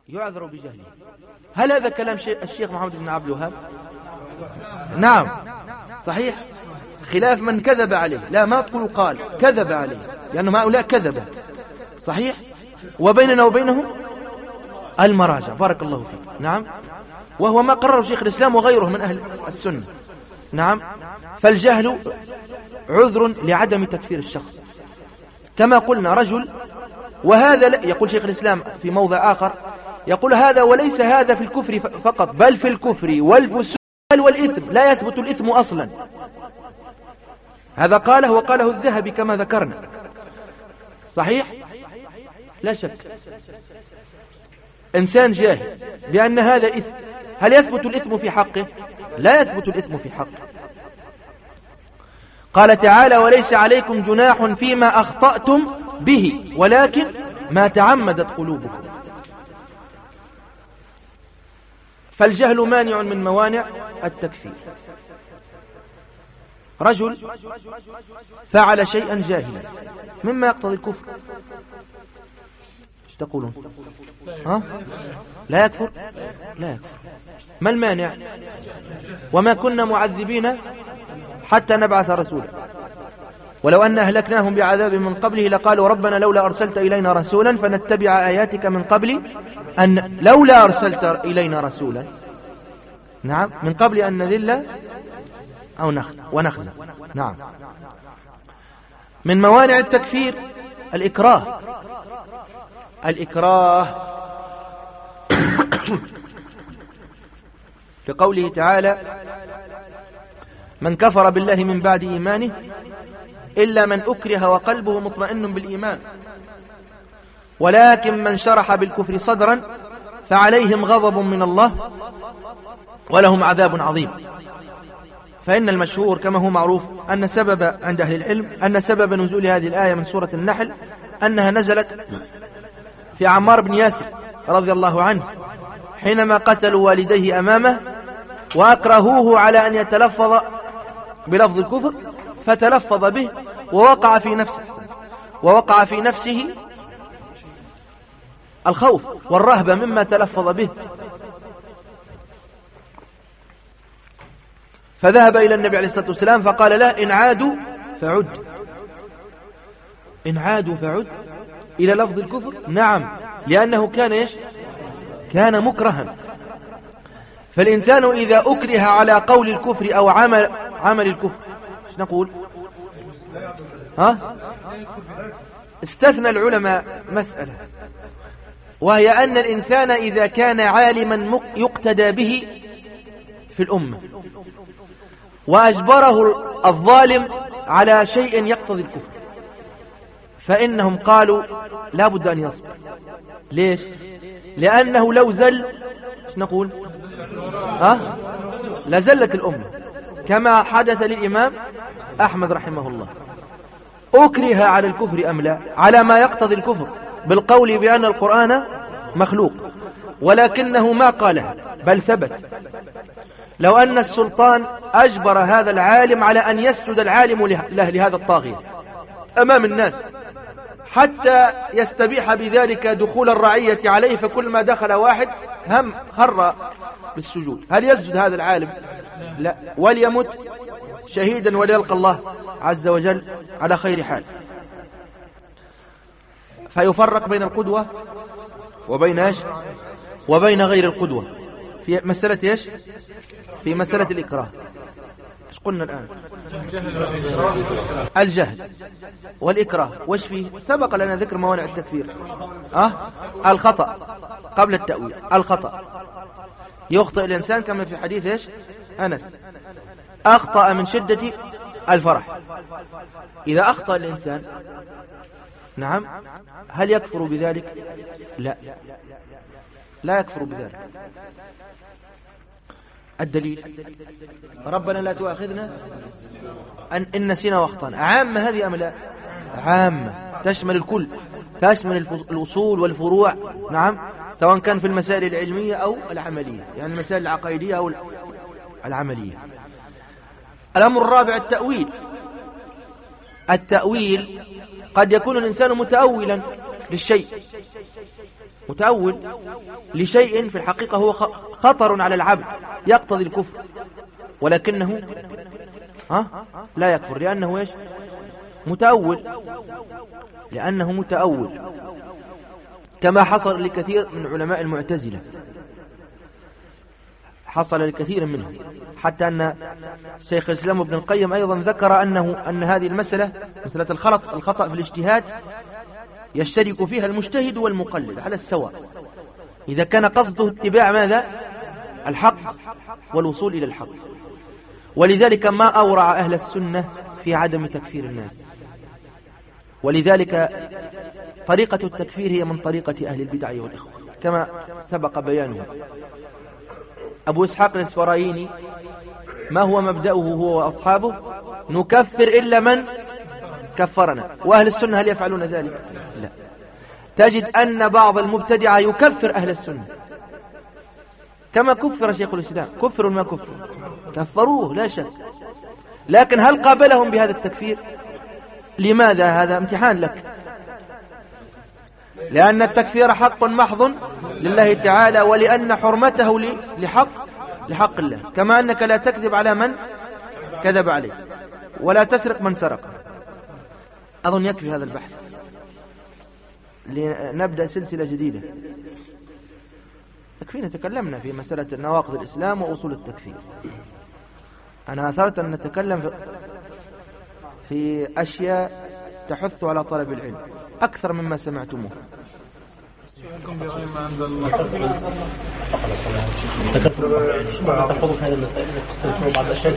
يعذر بجهله. هل هذا كلام الشيخ محمد بن عبد الوهاب؟ نعم صحيح، خلاف من كذب عليه. لا، ما تقول قال كذب عليه، لأنهم هؤلاء كذبوا. صحيح. وبيننا وبينهم المراجع. بارك الله فيك. نعم، وهو ما قرره شيخ الإسلام وغيره من أهل السنة. نعم. فالجهل عذر لعدم تكفير الشخص، كما قلنا رجل، وهذا يقول شيخ الإسلام في موضع آخر، يقول هذا وليس هذا في الكفر فقط، بل في الكفر والفسوق والإثم لا يثبت الإثم أصلا. هذا قاله وقاله الذهبي كما ذكرنا. صحيح، لا شك. إنسان جاهل بأن هذا إثم، هل يثبت الإثم في حقه؟ لا يثبت الإثم في حقه. قال تعالى وليس عليكم جناح فيما أخطأتم به ولكن ما تعمدت قلوبكم. فالجهل مانع من موانع التكفير. رجل فعل شيئا جاهلا مما يقتضي الكفر، ايش تقولون؟ لا يكفر؟ لا يكفر. ما المانع؟ وما كنا معذبين حتى نبعث رسولا ولو أن أهلكناهم بعذاب من قبله لقالوا ربنا لولا أرسلت إلينا رسولا فنتبع آياتك من قبل أن لولا أرسلت إلينا رسولا. نعم، من قبل أن نذل أو ونخزى. نعم. من موانع التكفير الإكراه. لقوله تعالى من كفر بالله من بعد إيمانه إلا من أكره وقلبه مطمئن بالإيمان ولكن من شرح بالكفر صدرا فعليهم غضب من الله ولهم عذاب عظيم. فإن المشهور كما هو معروف أن سبب عند أهل العلم أن سبب نزول هذه الآية من سورة النحل أنها نزلت في عمار بن ياسر رضي الله عنه حينما قتلوا والديه أمامه وأكرهوه على أن يتلفظ بلفظ الكفر فتلفظ به ووقع في نفسه الخوف والرهبة مما تلفظ به، فذهب إلى النبي عليه الصلاة والسلام فقال له إن عادوا فعد إلى لفظ الكفر. نعم، لأنه كان مكرها. فالإنسان إذا أكره على قول الكفر أو عمل الكفر ايش نقول؟ استثنى العلماء مسألة، وهي أن الإنسان إذا كان عالما يقتدى به في الأمة وأجبره الظالم على شيء يقتضي الكفر فإنهم قالوا لا بد أن يصبر. ليش؟ لأنه لو زل ايش نقول؟ لزلت الأمة، كما حدث للإمام أحمد رحمه الله. أكره على الكفر أم لا؟ على ما يقتضي الكفر بالقول بأن القرآن مخلوق، ولكنه ما قالها بل ثبت. لو أن السلطان أجبر هذا العالم على أن يسجد العالم له لهذا الطاغية أمام الناس حتى يستبيح بذلك دخول الرعية عليه، فكل ما دخل واحد خر بالسجود، هل يسجد هذا العالم؟ لا، وليمت شهيدا وليلقى الله عز وجل على خير حال. فيفرق بين القدوة وبين غير القدوة في مسألة ايش؟ في مسألة الإكراه. ايش قلنا الآن؟ الجهل والإكراه. وش فيه؟ سبق لنا ذكر موانع التكفير. الخطأ قبل التأويل. الخطأ يخطئ الإنسان كما في حديث ايش؟ أنس أخطأ من شدة الفرح. إذا أخطأ الإنسان نعم هل يكفر بذلك؟ لا يكفر بذلك. الدليل ربنا لا تؤاخذنا إن نسينا واخطأنا. عامة هذه أم لا؟ عامة، تشمل الكل، تشمل الأصول والفروع. نعم، سواء كان في المسائل العلمية أو العملية، يعني المسائل العقائدية أو العملية. الأمر الرابع التأويل قد يكون الإنسان متأولا للشيء متأول لشيء في الحقيقة هو خطر على العبد يقتضي الكفر، ولكنه لا يكفر لأنه إيش؟ متأول، لأنه متأول، كما حصل لكثير من علماء المعتزلة، حصل لكثير منهم، حتى أن شيخ الإسلام ابن القيم أيضا ذكر أن هذه المسألة، مسألة الخطأ في الاجتهاد، يشترك فيها المجتهد والمقلد على السواء، إذا كان قصده اتباع ماذا؟ الحق والوصول إلى الحق. ولذلك ما أورع أهل السنة في عدم تكفير الناس، ولذلك طريقة التكفير هي من طريقة أهل البدع والإخوة كما سبق بيانه. أبو إسحاق الإسفرايني ما هو مبدأه هو وأصحابه؟ نكفر إلا من كفرنا. وأهل السنة هل يفعلون ذلك؟ لا. تجد أن بعض المبتدعة يكفر أهل السنة كما كفر شيخ الإسلام، كفروا ما كفروا، كفروه لا شك، لكن هل قابلهم بهذا التكفير؟ لماذا؟ هذا امتحان لك، لأن التكفير حق محض لله تعالى، ولأن حرمته لحق الله، كما أنك لا تكذب على من كذب عليه، ولا تسرق من سرق. أظن يكفي هذا البحث لنبدأ سلسلة جديدة. يكفينا تكلمنا في مسألة نواقض الإسلام وأصول التكفير. أنا أثرت أن نتكلم في أشياء تحث على طلب العلم أكثر مما سمعتموه. تحفظوا في هذه المسائل تستذكروا بعض الأشياء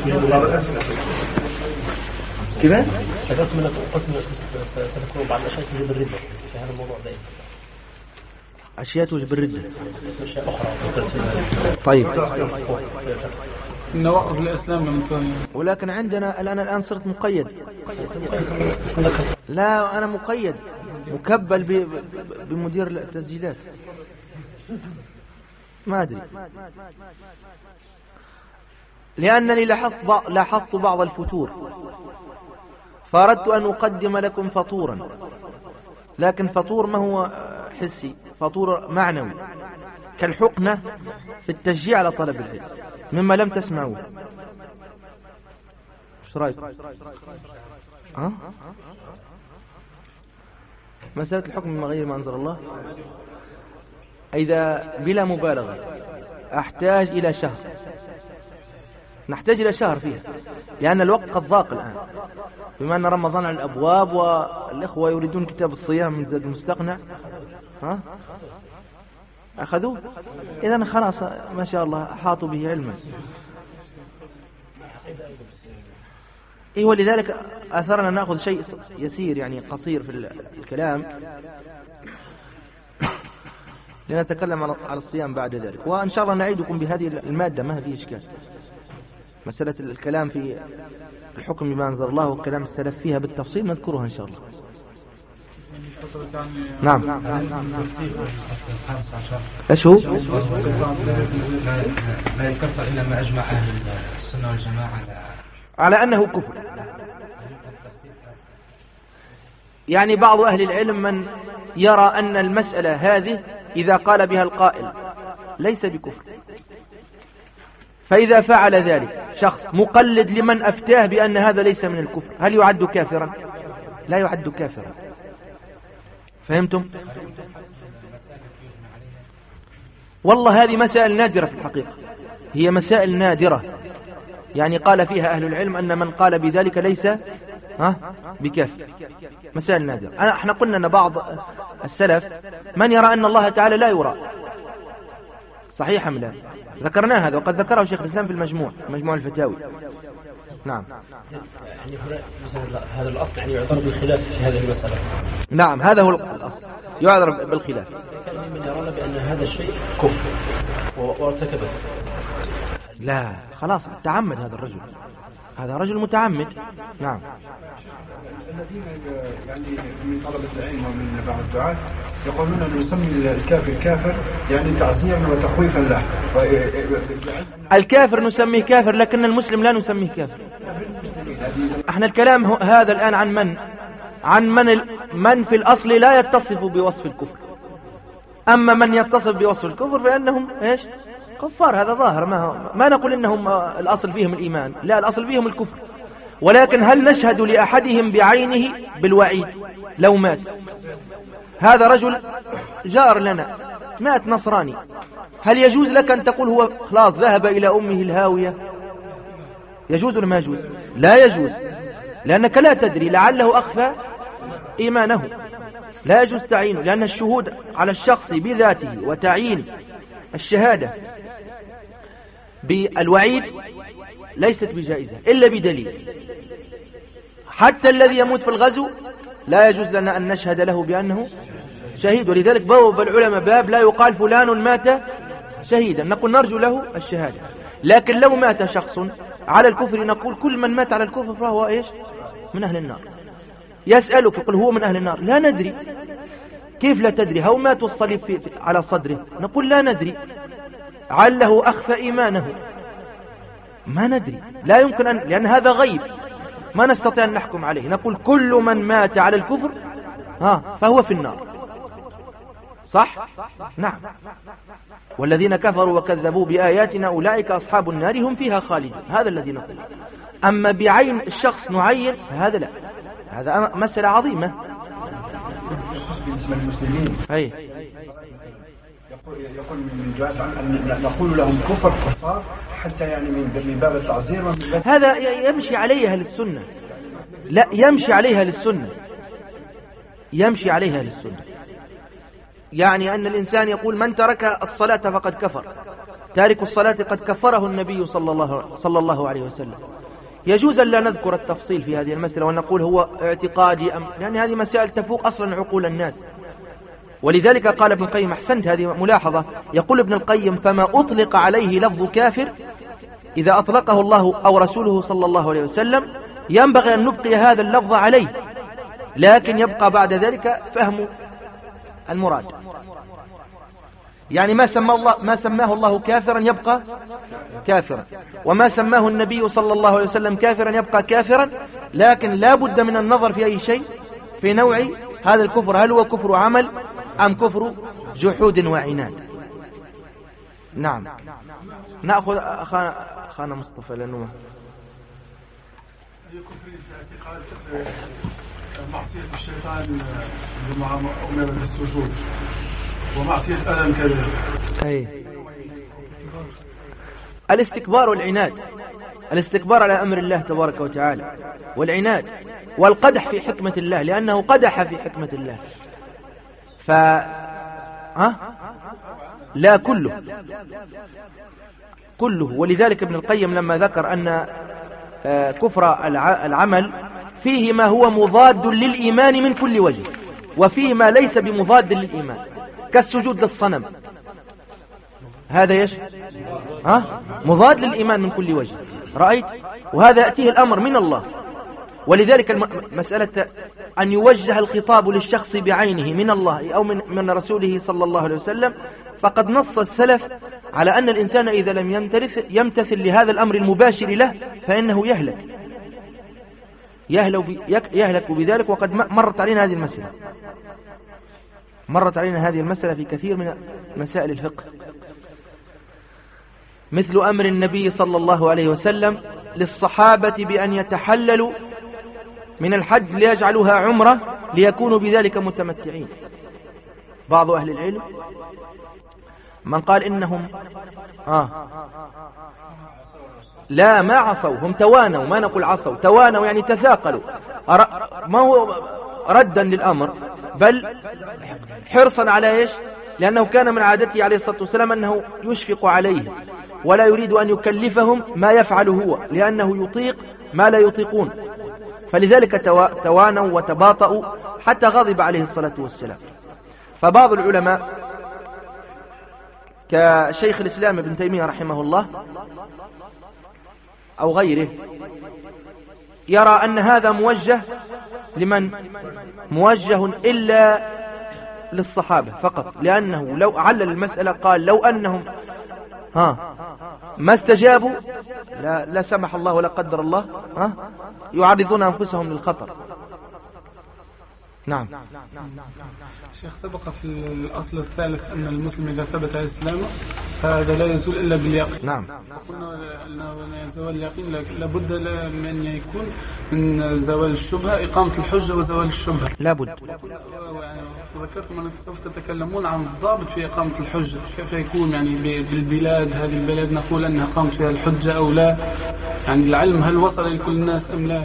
كذا؟ ذكرت منك قلت ستذكروا بعض الأشياء تجيب الردة في هذا الموضوع ده. أشياء توجب الردة. أشياء أخرى. طيب. نواقض الإسلام ولكن عندنا الآن صرت مقيد. لا أنا مقيد مكبل بمدير التسجيلات، ما أدري، لأنني لاحظت بعض الفتور، فأردت أن أقدم لكم فطورا، لكن فطور ما هو حسي، فطور معنوي كالحقنة في التشجيع على طلب العلم مما لم تسمعوه. ايش رايكم؟ مسألة الحكم من غير ما أنزل الله، إذا بلا مبالغة أحتاج إلى شهر، نحتاج إلى شهر فيها، لأن الوقت قد ضاق الآن، بما أن رمضان على الأبواب والإخوة يريدون كتاب الصيام من زاد المستقنع، أخذوه، إذن خلاص ما شاء الله حاطوا به علما. ولذلك أثرنا نأخذ شيء يسير يعني قصير في الكلام لنتكلم على الصيام بعد ذلك، وإن شاء الله نعيدكم بهذه المادة ما فيه إشكال. مسألة الكلام في الحكم بما أنزل الله وكلام السلف فيها بالتفصيل نذكرها إن شاء الله. نعم. ايش هو؟ لا يكفر إلا ما أجمع أهل السنة والجماعة على أنه كفر. يعني بعض أهل العلم من يرى أن المسألة هذه إذا قال بها القائل ليس بكفر، فإذا فعل ذلك شخص مقلد لمن أفتاه بأن هذا ليس من الكفر، هل يعد كافرا؟ لا يعد كافرا. فهمتم؟ والله هذه مسائل نادرة في الحقيقة، هي مسائل نادرة، يعني قال فيها أهل العلم أن من قال بذلك ليس بكافر، مسائل نادرة. احنا قلنا أن بعض السلف من يرى أن الله تعالى لا يرى، صحيح أم لا؟ ذكرنا هذا وقد ذكره شيخ الإسلام في مجموع الفتاوي. نعم. يعني هذا الأصل يعني يعذر بالخلاف في هذه المسألة. نعم هذا هو الأصل، يعذر بالخلاف. من يرون بأن هذا الشيء كفر وارتكبه. لا خلاص تعمد هذا رجل متعمد. نعم. الذين يعني من طلبة العلم ومن بعض الدعاة يقولون أن نسمي الكافر كافر يعني تعزيا وتخويفا له. الكافر نسميه كافر، لكن المسلم لا نسميه كافر. احنا الكلام هذا الآن عن من في الأصل لا يتصف بوصف الكفر، أما من يتصف بوصف الكفر فإنهم إيش؟ كفار. هذا ظاهر، ما نقول إنهم الأصل فيهم الإيمان، لا، الأصل فيهم الكفر. ولكن هل نشهد لأحدهم بعينه بالوعيد لو مات؟ هذا رجل جار لنا مات نصراني، هل يجوز لك أن تقول هو خلاص ذهب إلى أمه الهاوية؟ يجوز ولا ما يجوز؟ لا يجوز، لأنك لا تدري، لعله أخفى إيمانه، لا يجوز تعيينه، لأن الشهود على الشخص بذاته وتعيين الشهادة بالوعيد ليست بجائزة إلا بدليل. حتى الذي يموت في الغزو لا يجوز لنا أن نشهد له بأنه شهيد، ولذلك بوب العلماء باب لا يقال فلان مات شهيدا، نقول نرجو له الشهادة. لكن لو مات شخص على الكفر نقول كل من مات على الكفر فهو إيش؟ من أهل النار. يسألك يقول هو من أهل النار، لا ندري. كيف لا تدري؟ هو مات الصليب على صدره، نقول لا ندري، عله أخفى إيمانه، ما ندري، لا يمكن أن، لأن هذا غيب ما نستطيع أن نحكم عليه. نقول كل من مات على الكفر فهو في النار، صح؟ نعم. والذين كفروا وكذبوا بآياتنا أولئك أصحاب النار هم فيها خالدون، هذا الذي نقول. أما بعين الشخص نعين فهذا لا، هذا مسألة عظيمة. بالنسبة للمسلمين يقول من جهة أن نقول لهم كفار حتى يعني من باب التعزير هذا يمشي عليها للسنة، لا يمشي عليها للسنة، يمشي عليها للسنة. يعني أن الإنسان يقول من ترك الصلاة فقد كفر، تارك الصلاة قد كفره النبي صلى الله عليه وسلم. يجوز أن لا نذكر التفصيل في هذه المسألة ونقول هو اعتقادي لأن هذه مسائل تفوق أصلا عقول الناس. ولذلك قال ابن القيم، أحسنت، هذه ملاحظة، يقول ابن القيم فما أطلق عليه لفظ كافر إذا أطلقه الله أو رسوله صلى الله عليه وسلم ينبغي أن نبقي هذا اللفظ عليه، لكن يبقى بعد ذلك فهم المراد. يعني ما سماه الله كافرا يبقى كافرا، وما سماه النبي صلى الله عليه وسلم كافرا يبقى كافرا، لكن لا بد من النظر في أي شيء في نوع هذا الكفر، هل هو كفر عمل أم كفر جحود وعناد. نعم. نأخذ أخانا مصطفى لأنه معصية الشيطان مع أمر بالسجود ومعصية آدم كذلك. الاستكبار والعناد، الاستكبار على أمر الله تبارك وتعالى، والعناد والقدح في حكمة الله، لأنه قدح في حكمة الله. لا كله. ولذلك ابن القيم لما ذكر أن كفر العمل فيه ما هو مضاد للإيمان من كل وجه، وفيه ما ليس بمضاد للإيمان، كالسجود للصنم، هذا مضاد للإيمان من كل وجه، رأيت؟ وهذا يأتيه الأمر من الله. ولذلك مسألة أن يوجه الخطاب للشخص بعينه من الله أو من رسوله صلى الله عليه وسلم، فقد نص السلف على أن الإنسان إذا لم يمتثل لهذا الأمر المباشر له فإنه يهلك بذلك. وقد مرت علينا هذه المسألة في كثير من مسائل الفقه، مثل أمر النبي صلى الله عليه وسلم للصحابة بأن يتحللوا من الحج ليجعلوها عمرة ليكونوا بذلك متمتعين. بعض أهل العلم من قال إنهم لا ما عصوا، هم توانوا، ما نقول عصوا، توانوا يعني تثاقلوا، ما هو ردا للأمر بل حرصا على إيش؟ لأنه كان من عادته عليه الصلاة والسلام أنه يشفق عليه ولا يريد أن يكلفهم ما يفعله هو، لأنه يطيق ما لا يطيقون، فلذلك توانوا وتباطؤوا حتى غضب عليه الصلاة والسلام. فبعض العلماء كشيخ الإسلام ابن تيمية رحمه الله أو غيره يرى أن هذا موجه لمن؟ موجه إلا للصحابة فقط، لأنه لو علل المسألة قال لو أنهم ما استجابوا لا سمح الله ولا قدر الله يعرضون أنفسهم للخطر. نعم. شيخ، سبق في الأصل الثالث أن المسلم إذا ثبت إسلامه فهذا لا يزول إلا باليقين. نعم. قلنا أنه زوال اليقين لابد من أن يكون من زوال الشبهة إقامة الحجة وزوال الشبهة. لابد. ذكرتم أنكم سوف تتكلمون عن الضابط في إقامة الحجة، كيف يكون يعني بالبلاد، هذه البلاد نقول أنها قامت فيها الحجة أو لا، يعني العلم هل وصل لكل الناس أم لا؟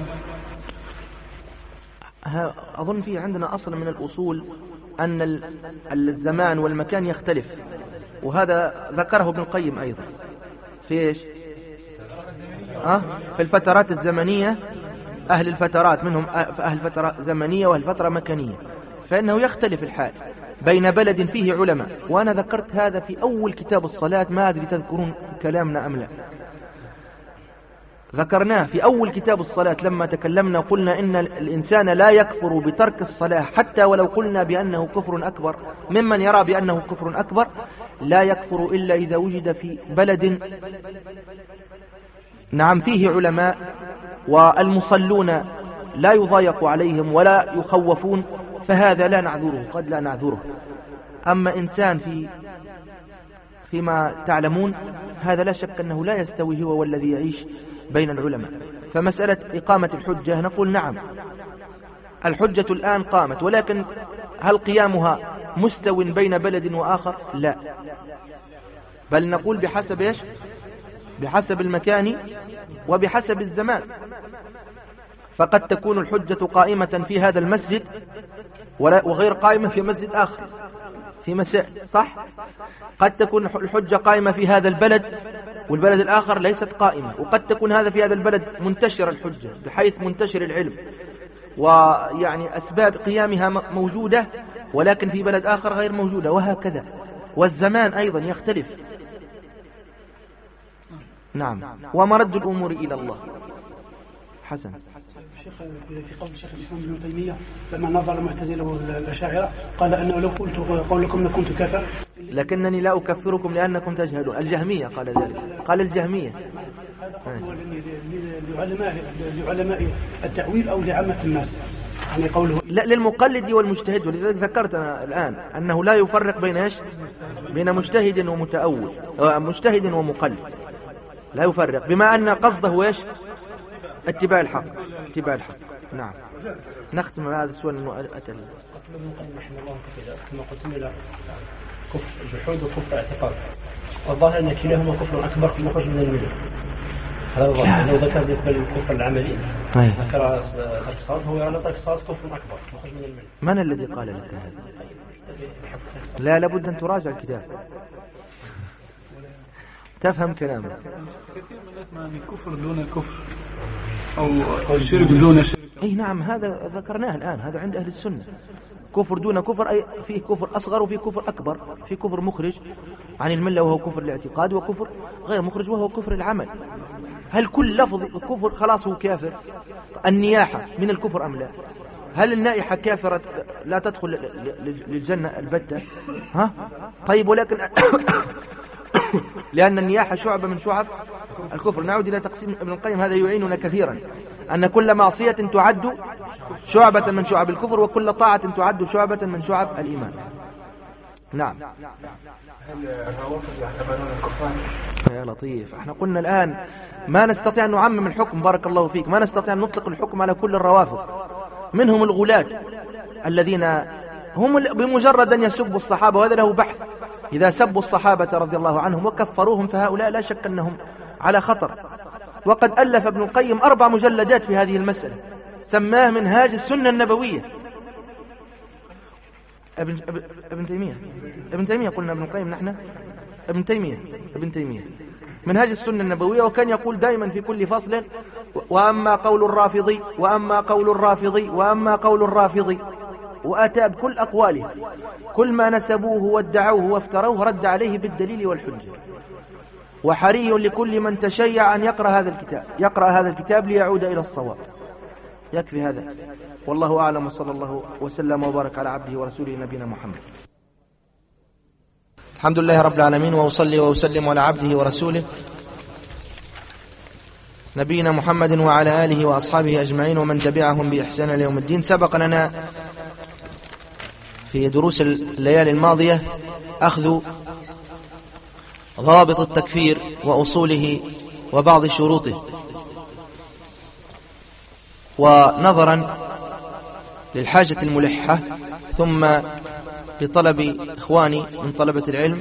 أظن في عندنا أصل من الأصول أن الزمان والمكان يختلف، وهذا ذكره ابن القيم أيضا في إيش؟ في الفترات الزمنية، أهل الفترات منهم أهل فترة زمنية وأهل فترة مكانية، فإنه يختلف الحال بين بلد فيه علماء. وأنا ذكرت هذا في أول كتاب الصلاة، ما أدري تذكرون كلامنا أم لا. ذكرناه في أول كتاب الصلاة لما تكلمنا، قلنا إن الإنسان لا يكفر بترك الصلاة حتى ولو قلنا بأنه كفر أكبر، ممن يرى بأنه كفر أكبر لا يكفر إلا إذا وجد في بلد نعم فيه علماء والمصلون لا يضايق عليهم ولا يخوفون، فهذا لا نعذره، قد لا نعذره. أما إنسان فيما تعلمون هذا لا شك أنه لا يستوي هو والذي يعيش بين العلماء. فمسألة إقامة الحجة نقول نعم، الحجة الآن قامت، ولكن هل قيامها مستو بين بلد وآخر؟ لا، بل نقول بحسب إيش؟ بحسب المكان وبحسب الزمان. فقد تكون الحجة قائمة في هذا المسجد وغير قائمة في مسجد آخر في مسائل، صح؟ قد تكون الحجة قائمة في هذا البلد والبلد الآخر ليست قائمة، وقد تكون هذا في هذا البلد منتشر الحجة بحيث منتشر العلم ويعني أسباب قيامها موجودة، ولكن في بلد آخر غير موجودة، وهكذا. والزمان أيضا يختلف. نعم. ومرد الأمور إلى الله. حسن. في قول الشيخ الإسلام ابن تيمية لما نظر المعتزلة والأشاعرة قال أنه لو قلت قولكم لكنت كافر، لكنني لا أكفركم لأنكم تجهلون. الجهمية قال ذلك، قال الجهمية. لعلماء التأويل أو لعامة الناس، يعني قوله لا، للمقلد والمجتهد. ولذلك ذكرت أنا الآن أنه لا يفرق بين إيش؟ بين مجتهد ومتأول، مجتهد ومقلد، لا يفرق، بما أن قصده إيش؟ اتباع الحق. اتباع الحق. نعم. نختم هذا السؤال أنه أتى ابن القيم رحمه الله كما قلتم إلى كفر جحود وكفر اعتقاد، والظاهر أن كلاهما كفر أكبر مخرج من الملة. هذا الظاهر. لو ذكر بالنسبة للكفر العملي ذكر ترك الصلاة، هو يعني ترك الصلاة كفر أكبر مخرج من الملة. من الذي قال لك هذا؟ لا، لابد أن تراجع الكتاب تفهم كلامه. كثير من الناس يعني كفر دون كفر أو شرك دون شرك. أي نعم، هذا ذكرناه الآن، هذا عند أهل السنة. كفر دون كفر، أي فيه كفر أصغر وفيه كفر أكبر. في كفر مخرج عن الملة وهو كفر الاعتقاد، وكفر غير مخرج وهو كفر العمل. هل كل لفظ كفر خلاص هو كافر؟ النياحة من الكفر أم لا؟ هل النائحة كافرة لا تدخل للجنة البتة؟ طيب، ولكن لأن النياحة شعبة من شعب الكفر. نعود إلى تقسيم ابن القيم، هذا يعيننا كثيرا، أن كل معصية تعد شعبة من شعب الكفر، وكل طاعة تعد شعبة من شعب الإيمان. نعم. يا لطيف، احنا قلنا الآن ما نستطيع أن نعمم الحكم، بارك الله فيك، ما نستطيع أن نطلق الحكم على كل الروافض. منهم الغلاة الذين هم بمجرد أن يسبوا الصحابة، وهذا له بحث، إذا سبوا الصحابة رضي الله عنهم وكفروهم فهؤلاء لا شك أنهم على خطر. وقد ألف ابن القيم 4 مجلدات في هذه المسألة، سماه منهاج السنة النبوية. ابن تيمية قلنا ابن القيم نحن، ابن تيمية منهاج السنة النبوية. وكان يقول دائما في كل فصل: وأما قول الرافضي، وأما قول الرافضي، وأما قول الرافضي، وأتى بكل أقواله، كل ما نسبوه وادعوه وافتروه رد عليه بالدليل والحجة. وحري لكل من تشيع أن يقرأ هذا الكتاب ليعود إلى الصواب. يكفي هذا، والله أعلم، وصلى الله وسلم وبارك على عبده ورسوله نبينا محمد. الحمد لله رب العالمين، وأصلي وأسلم على عبده ورسوله نبينا محمد وعلى آله وأصحابه أجمعين ومن تبعهم بإحسان ليوم الدين. سبق لنا في دروس الليالي الماضية أخذ ضابط التكفير وأصوله وبعض شروطه، ونظرا للحاجة الملحة ثم لطلب إخواني من طلبة العلم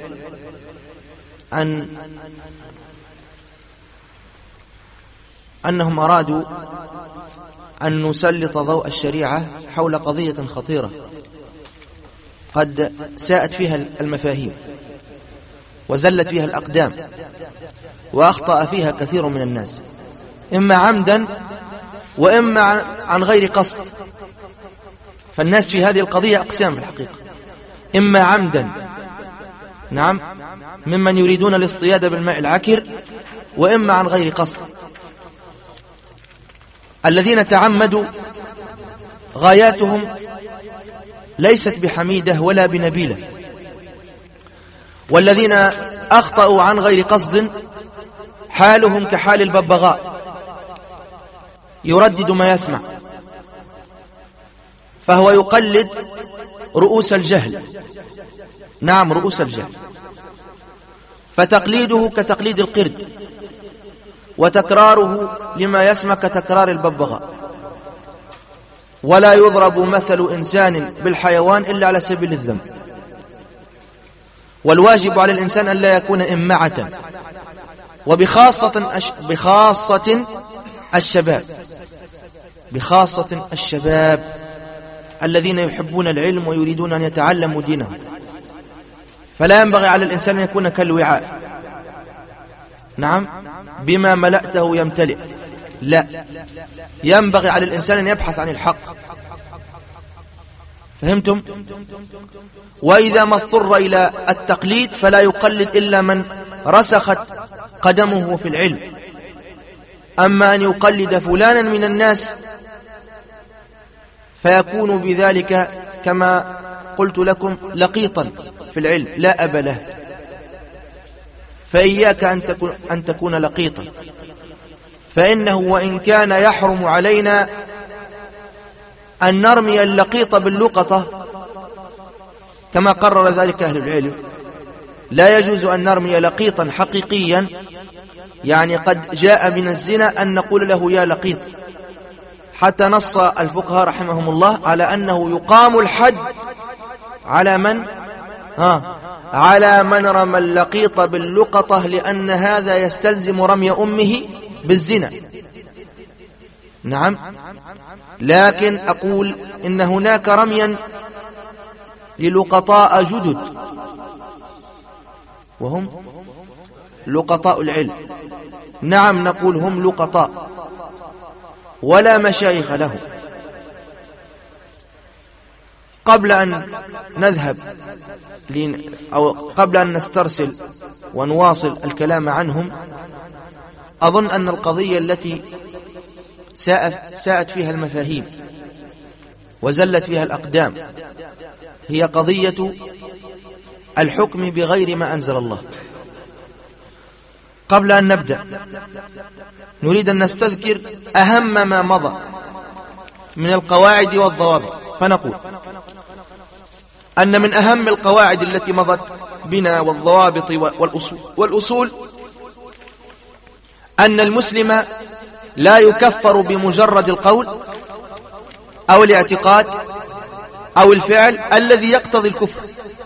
أنهم أرادوا أن نسلط ضوء الشريعة حول قضية خطيرة قد ساءت فيها المفاهيم وزلت فيها الأقدام وأخطأ فيها كثير من الناس، إما عمدا وإما عن غير قصد. فالناس في هذه القضية أقسام في الحقيقة، إما عمدا نعم ممن يريدون الاصطياد بالماء العكر، وإما عن غير قصد. الذين تعمدوا غاياتهم ليست بحميدة ولا بنبيلة، والذين أخطأوا عن غير قصد حالهم كحال الببغاء يردد ما يسمع، فهو يقلد رؤوس الجهل. نعم رؤوس الجهل، فتقليده كتقليد القرد، وتكراره لما يسمع كتكرار الببغاء. ولا يضرب مثل إنسان بالحيوان إلا على سبيل الذم. والواجب على الإنسان أن لا يكون إمعة، وبخاصة الشباب الذين يحبون العلم ويريدون أن يتعلموا دينهم. فلا ينبغي على الإنسان أن يكون كالوعاء، نعم بما ملأته يمتلئ، لا، ينبغي على الإنسان أن يبحث عن الحق. فهمتم؟ وإذا ما اضطر إلى التقليد فلا يقلد إلا من رسخت قدمه في العلم. أما أن يقلد فلانا من الناس فيكون بذلك كما قلت لكم لقيطا في العلم لا أب له. فإياك أن تكون لقيطا، فإنه وإن كان يحرم علينا أن نرمي اللقيط باللقطة كما قرر ذلك أهل العلم، لا يجوز أن نرمي لقيطا حقيقيا، يعني قد جاء من الزنا أن نقول له يا لقيط، حتى نص الفقهاء رحمهم الله على أنه يقام الحد على من رمى اللقيط باللقطة، لأن هذا يستلزم رمي أمه بالزنا. نعم، لكن أقول إن هناك رميا للقطاء جدد، وهم لقطاء العلم. نعم نقول هم لقطاء ولا مشايخ لهم. قبل أن نذهب أو قبل أن نسترسل ونواصل الكلام عنهم، أظن أن القضية التي ساءت فيها المفاهيم وزلت فيها الأقدام هي قضية الحكم بغير ما أنزل الله. قبل أن نبدأ نريد أن نستذكر أهم ما مضى من القواعد والضوابط، فنقول أن من أهم القواعد التي مضت بنا والضوابط والأصول أن المسلم لا يكفر بمجرد القول أو الاعتقاد أو الفعل الذي يقتضي الكفر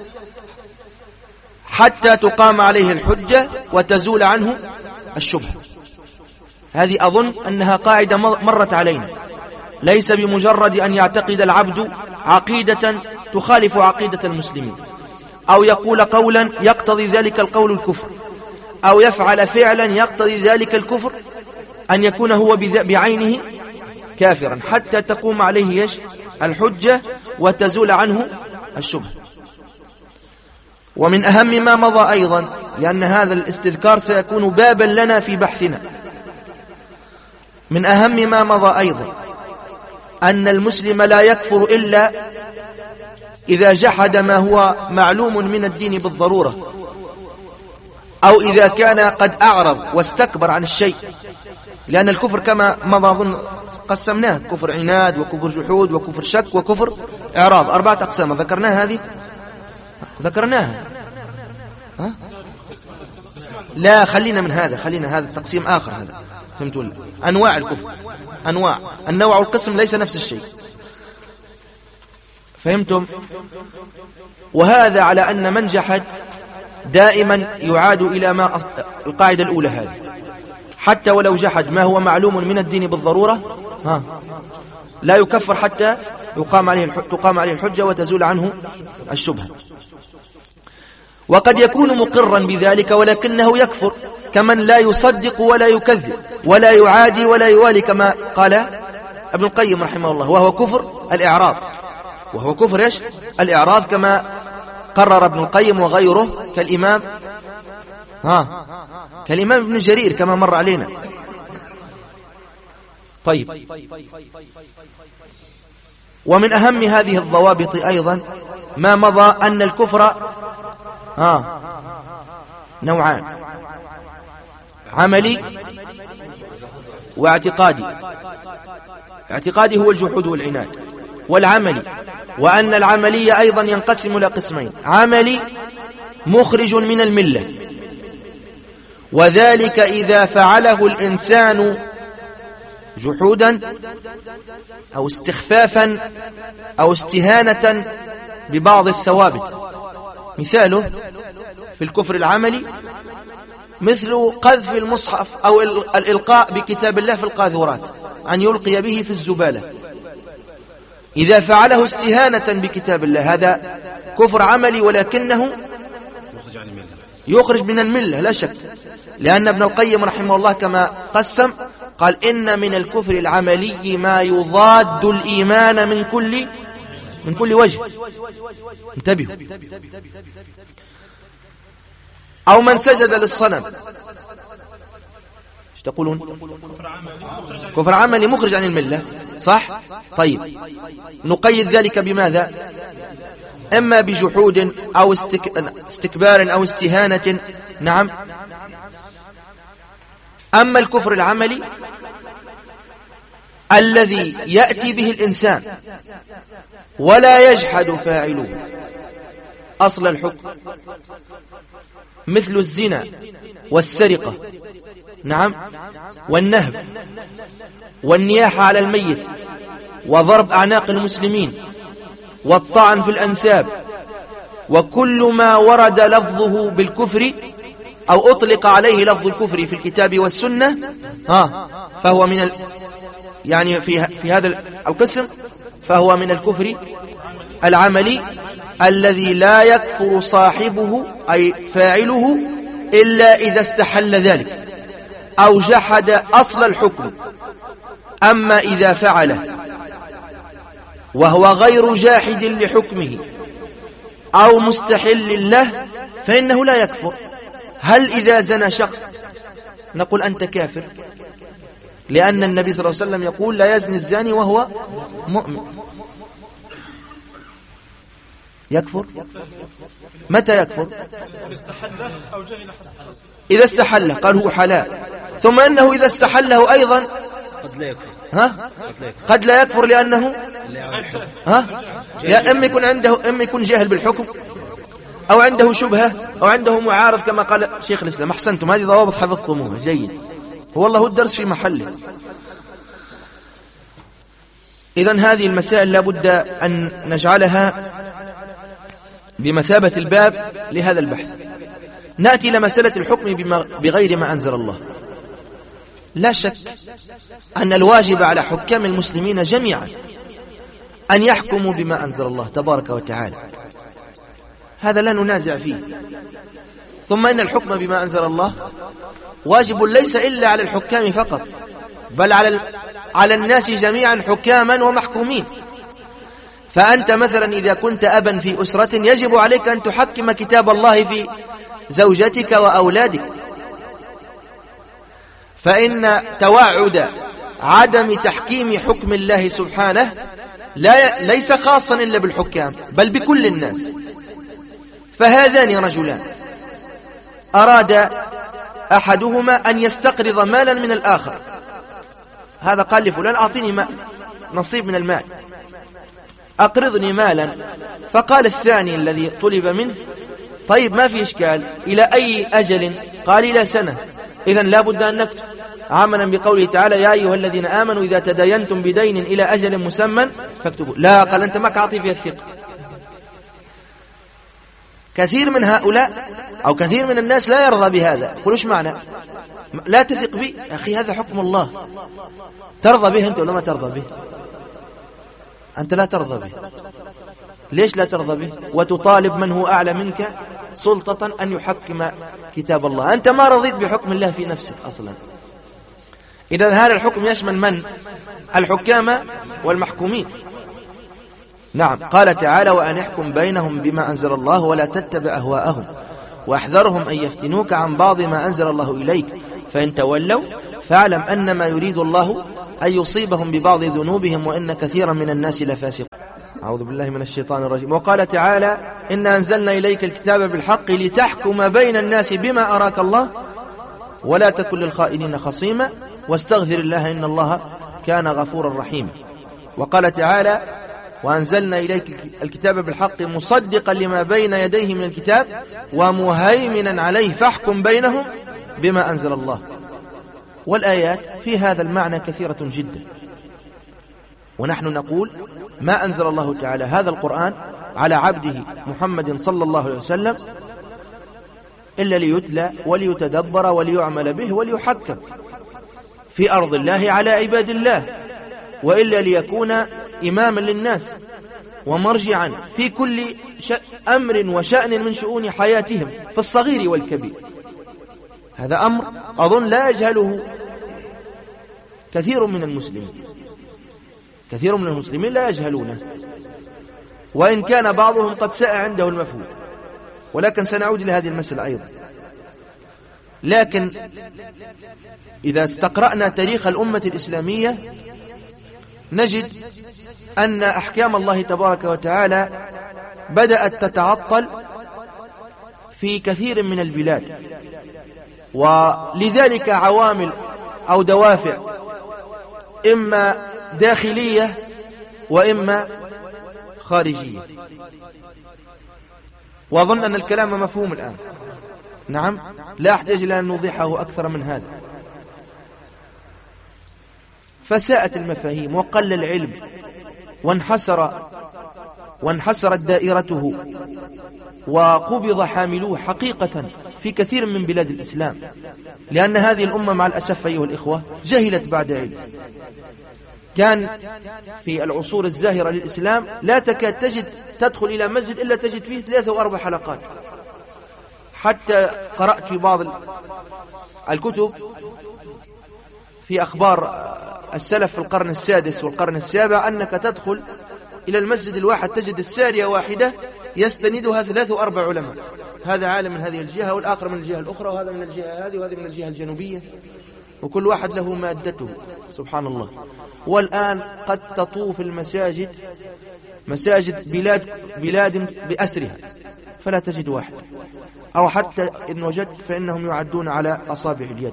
حتى تقام عليه الحجة وتزول عنه الشبهة. هذه أظن أنها قاعدة مرت علينا. ليس بمجرد أن يعتقد العبد عقيدة تخالف عقيدة المسلمين، أو يقول قولا يقتضي ذلك القول الكفر، أو يفعل فعلا يقتضي ذلك الكفر أن يكون هو بعينه كافرا حتى تقوم عليه الحجة وتزول عنه الشبهة. ومن أهم ما مضى أيضا، لأن هذا الاستذكار سيكون بابا لنا في بحثنا، من أهم ما مضى أيضا أن المسلم لا يكفر إلا إذا جحد ما هو معلوم من الدين بالضرورة، أو إذا كان قد أعرض واستكبر عن الشيء، لأن الكفر كما مضى أظن قسمناه: كفر عناد وكفر جحود وكفر شك وكفر إعراض، 4 أقسام. ذكرناها هذه؟ ذكرناها. ها؟ لا، خلينا من هذا، خلينا هذا التقسيم آخر. هذا فهمتوا؟ أنواع الكفر، أنواع، النوع والقسم ليس نفس الشيء. فهمتم؟ وهذا على أن من جحد دائما يعاد إلى ما القاعدة الأولى هذه، حتى ولو جحد ما هو معلوم من الدين بالضرورة لا يكفر حتى تقام عليه الحجة وتزول عنه الشبهة. وقد يكون مقرا بذلك ولكنه يكفر، كمن لا يصدق ولا يكذب ولا يعادي ولا يوالي، كما قال ابن القيم رحمه الله، وهو كفر الإعراض. وهو كفر إيش؟ الإعراض، كما قرر ابن القيم وغيره كالإمام ابن جرير كما مر علينا. طيب، ومن أهم هذه الضوابط أيضا ما مضى أن الكفر نوعان: عملي واعتقادي. اعتقادي هو الجحود والعناد، والعملي، وأن العملي أيضا ينقسم إلى قسمين: عملي مخرج من الملة، وذلك إذا فعله الإنسان جحودا أو استخفافا أو استهانة ببعض الثوابت. مثاله في الكفر العملي مثل قذف المصحف أو الإلقاء بكتاب الله في القاذورات، أن يلقي به في الزبالة. إذا فعله استهانة بكتاب الله هذا كفر عملي، ولكنه يخرج من الملة لا شك، لأن ابن القيم رحمه الله كما قسم قال: إن من الكفر العملي ما يضاد الإيمان من كل وجه. انتبهوا. أو من سجد للصنم، ايش تقولون؟ كفر عملي مخرج عن الملة، صح؟ طيب، نقيد ذلك بماذا؟ إما بجحود أو استكبار أو استهانة. نعم. أما الكفر العملي الذي يأتي به الإنسان ولا يجحد فاعله أصل الحكم، مثل الزنا والسرقة، نعم، والنهب والنياحة على الميت وضرب أعناق المسلمين والطعن في الأنساب، وكل ما ورد لفظه بالكفر أو أطلق عليه لفظ الكفر في الكتاب والسنة فهو من يعني في هذا القسم فهو من الكفر العملي الذي لا يكفر صاحبه أي فاعله إلا إذا استحل ذلك أو جحد أصل الحكم. أما إذا فعله وهو غير جاحد لحكمه أو مستحل له فإنه لا يكفر. هل إذا زنى شخص نقول أنت كافر؟ لأن النبي صلى الله عليه وسلم يقول: لا يزني الزاني وهو مؤمن. يكفر؟ متى يكفر؟ إذا استحله، قال هو حلال، ثم أنه إذا استحله أيضا قد لا يكفر. قد لا يكفر لأنه يا إما يكون جاهل بالحكم أو عنده شبهة أو عنده معارض كما قال شيخ الإسلام. أحسنتم، هذه ضوابط حفظتموها جيد، والله الدرس في محله. إذن هذه المسائل لابد أن نجعلها بمثابة الباب لهذا البحث. نأتي إلى مسألة الحكم بغير ما أنزل الله. لا شك أن الواجب على حكام المسلمين جميعا أن يحكموا بما أنزل الله تبارك وتعالى، هذا لا ننازع فيه. ثم إن الحكم بما أنزل الله واجب ليس إلا على الحكام فقط، بل على الناس جميعا حكاما ومحكومين. فأنت مثلا إذا كنت أبا في أسرة يجب عليك أن تحكم كتاب الله في زوجتك وأولادك، فإن توعد عدم تحكيم حكم الله سبحانه ليس خاصا إلا بالحكام بل بكل الناس. فهذان رجلان أراد أحدهما أن يستقرض مالا من الآخر، هذا قال لفلان أعطيني نصيب من المال، أقرضني مالا، فقال الثاني الذي طلب منه طيب ما في إشكال، إلى أي أجل؟ قال إلى سنة، إذن لا بد أن نكتب، عملا بقوله تعالى يا أيها الذين آمنوا إذا تداينتم بدين إلى أجل مسمى فاكتبوا. لا، قال أنت ما كعطي فيها الثقة. كثير من هؤلاء أو كثير من الناس لا يرضى بهذا، يقول إيش معنى لا تثق بي؟ يا أخي هذا حكم الله، ترضى به أنت ولا ما ترضى به؟ أنت لا ترضى به، ليش لا ترضى به وتطالب من هو أعلى منك سلطة أن يحكم كتاب الله؟ أنت ما رضيت بحكم الله في نفسك أصلا. إذا هذا الحكم يشمل من؟ الحكام والمحكومين. نعم، قال تعالى وأن يحكم بينهم بما أنزل الله ولا تتبع أهواءهم وأحذرهم أن يفتنوك عن بعض ما أنزل الله إليك فإن تولوا فاعلم أنما يريد الله أن يصيبهم ببعض ذنوبهم وإن كثيرا من الناس لفاسقون. أعوذ بالله من الشيطان الرجيم. وقال تعالى إنا أنزلنا إليك الكتاب بالحق لتحكم بين الناس بما أراك الله ولا تكن للخائنين خصيما واستغفر الله إن الله كان غفورا رحيما. وقال تعالى وأنزلنا إليك الكتاب بالحق مصدقا لما بين يديه من الكتاب ومهيمنا عليه فاحكم بينهم بما أنزل الله. والآيات في هذا المعنى كثيرة جدا، ونحن نقول ما أنزل الله تعالى هذا القرآن على عبده محمد صلى الله عليه وسلم إلا ليتلى وليتدبر وليعمل به وليحكم في أرض الله على عباد الله، وإلا ليكون إماما للناس ومرجعا في كل أمر وشأن من شؤون حياتهم في الصغير والكبير. هذا أمر أظن لا يجهله كثير من المسلمين، كثير من المسلمين لا يجهلونه، وإن كان بعضهم قد ساء عنده المفهوم، ولكن سنعود إلى هذه المسألة أيضا. لكن إذا استقرأنا تاريخ الأمة الإسلامية نجد أن أحكام الله تبارك وتعالى بدأت تتعطل في كثير من البلاد، ولذلك عوامل أو دوافع إما داخلية وإما خارجية، وأظن أن الكلام مفهوم الآن. نعم، لا أحتاج إلى أن نوضحه أكثر من هذا. فساءت المفاهيم وقل العلم وانحسرت دائرته وقبض حاملوه حقيقة في كثير من بلاد الإسلام، لأن هذه الأمة مع الأسف أيها الإخوة جهلت بعد علم. كان في العصور الزاهرة للإسلام لا تكاد تدخل إلى مسجد إلا تجد فيه 3 و4 حلقات. حتى قرأت في بعض الكتب في أخبار السلف في القرن السادس والقرن السابع أنك تدخل إلى المسجد الواحد تجد السارية واحدة يستندها 3 و4 علماء، هذا عالم من هذه الجهة والآخر من الجهة الأخرى وهذا من الجهة هذه وهذا من الجهة الجنوبية، وكل واحد له مادته سبحان الله. والآن قد تطوف المساجد بلاد بأسرها فلا تجد واحد، أو حتى إن وجدت فإنهم يعدون على أصابع اليد.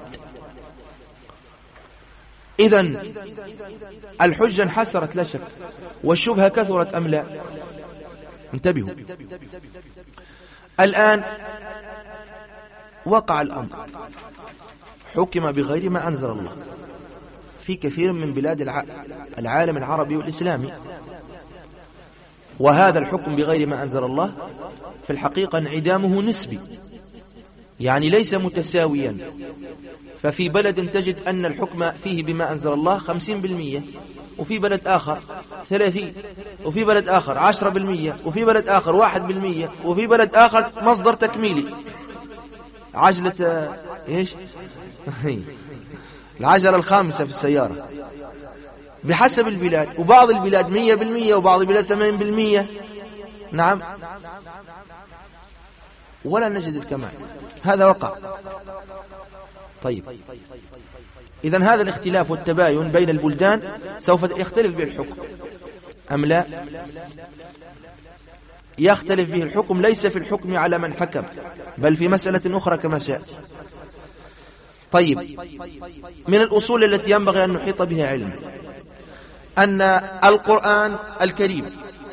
إذن الحجة انحسرت لا شك، والشبهة كثرت أم لا؟ انتبهوا. الآن وقع الأمر، حكم بغير ما أنزل الله في كثير من بلاد العالم العربي والإسلامي، وهذا الحكم بغير ما أنزل الله في الحقيقة انعدامه نسبي، يعني ليس متساويا. ففي بلد تجد أن الحكم فيه بما أنزل الله 50%، وفي بلد آخر 30%، وفي بلد آخر 10%، وفي بلد آخر 1%، وفي بلد آخر مصدر تكميلي، عجلة إيش؟ العجلة الخامسة في السيارة بحسب البلاد، وبعض البلاد 100% وبعض البلاد 80%. نعم، ولا نجد الكمال. هذا وقع. طيب، إذن هذا الاختلاف والتباين بين البلدان سوف يختلف بالحكم أم لا؟ يختلف فيه الحكم ليس في الحكم على من حكم، بل في مسألة أخرى كما سيأتي. طيب، من الأصول التي ينبغي أن نحيط بها علم أن القرآن الكريم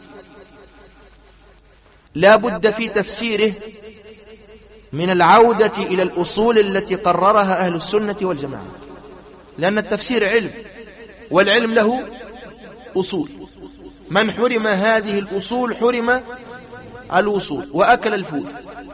لا بد في تفسيره من العودة إلى الأصول التي قررها أهل السنة والجماعة، لأن التفسير علم، والعلم له أصول. من حرم هذه الأصول حرم الوصول وأكل الفول.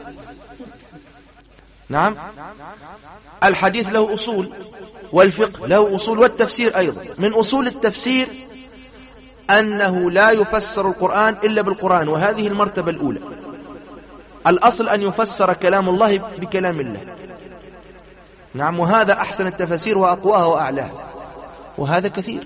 نعم، الحديث له أصول، والفقه له أصول، والتفسير أيضا. من أصول التفسير أنه لا يفسر القرآن إلا بالقرآن، وهذه المرتبة الأولى. الأصل أن يفسر كلام الله بكلام الله. نعم، وهذا أحسن التفاسير وأقواها وأعلاها، وهذا كثير.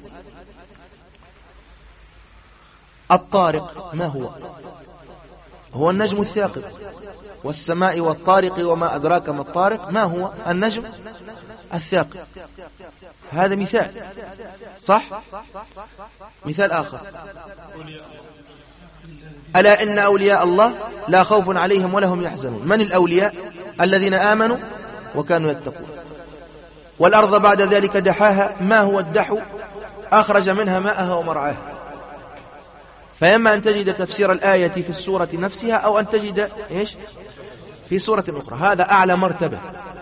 الطارق ما هو؟ هو النجم الثاقب. والسماء والطارق وما أدراك ما الطارق. ما هو النجم الثاقب؟ هذا مثال، صح؟ مثال آخر: ألا إن أولياء الله لا خوف عليهم ولا هم يحزنون. من الأولياء؟ الذين آمنوا وكانوا يتقون. والأرض بعد ذلك دحاها. ما هو الدحو؟ أخرج منها ماءها ومرعاها. فإما أن تجد تفسير الآية في السورة نفسها، أو أن تجد في سورة أخرى. هذا أعلى مرتبة،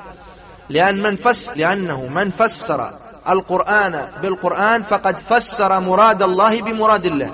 لأنه من فسر القرآن بالقرآن فقد فسر مراد الله بمراد الله،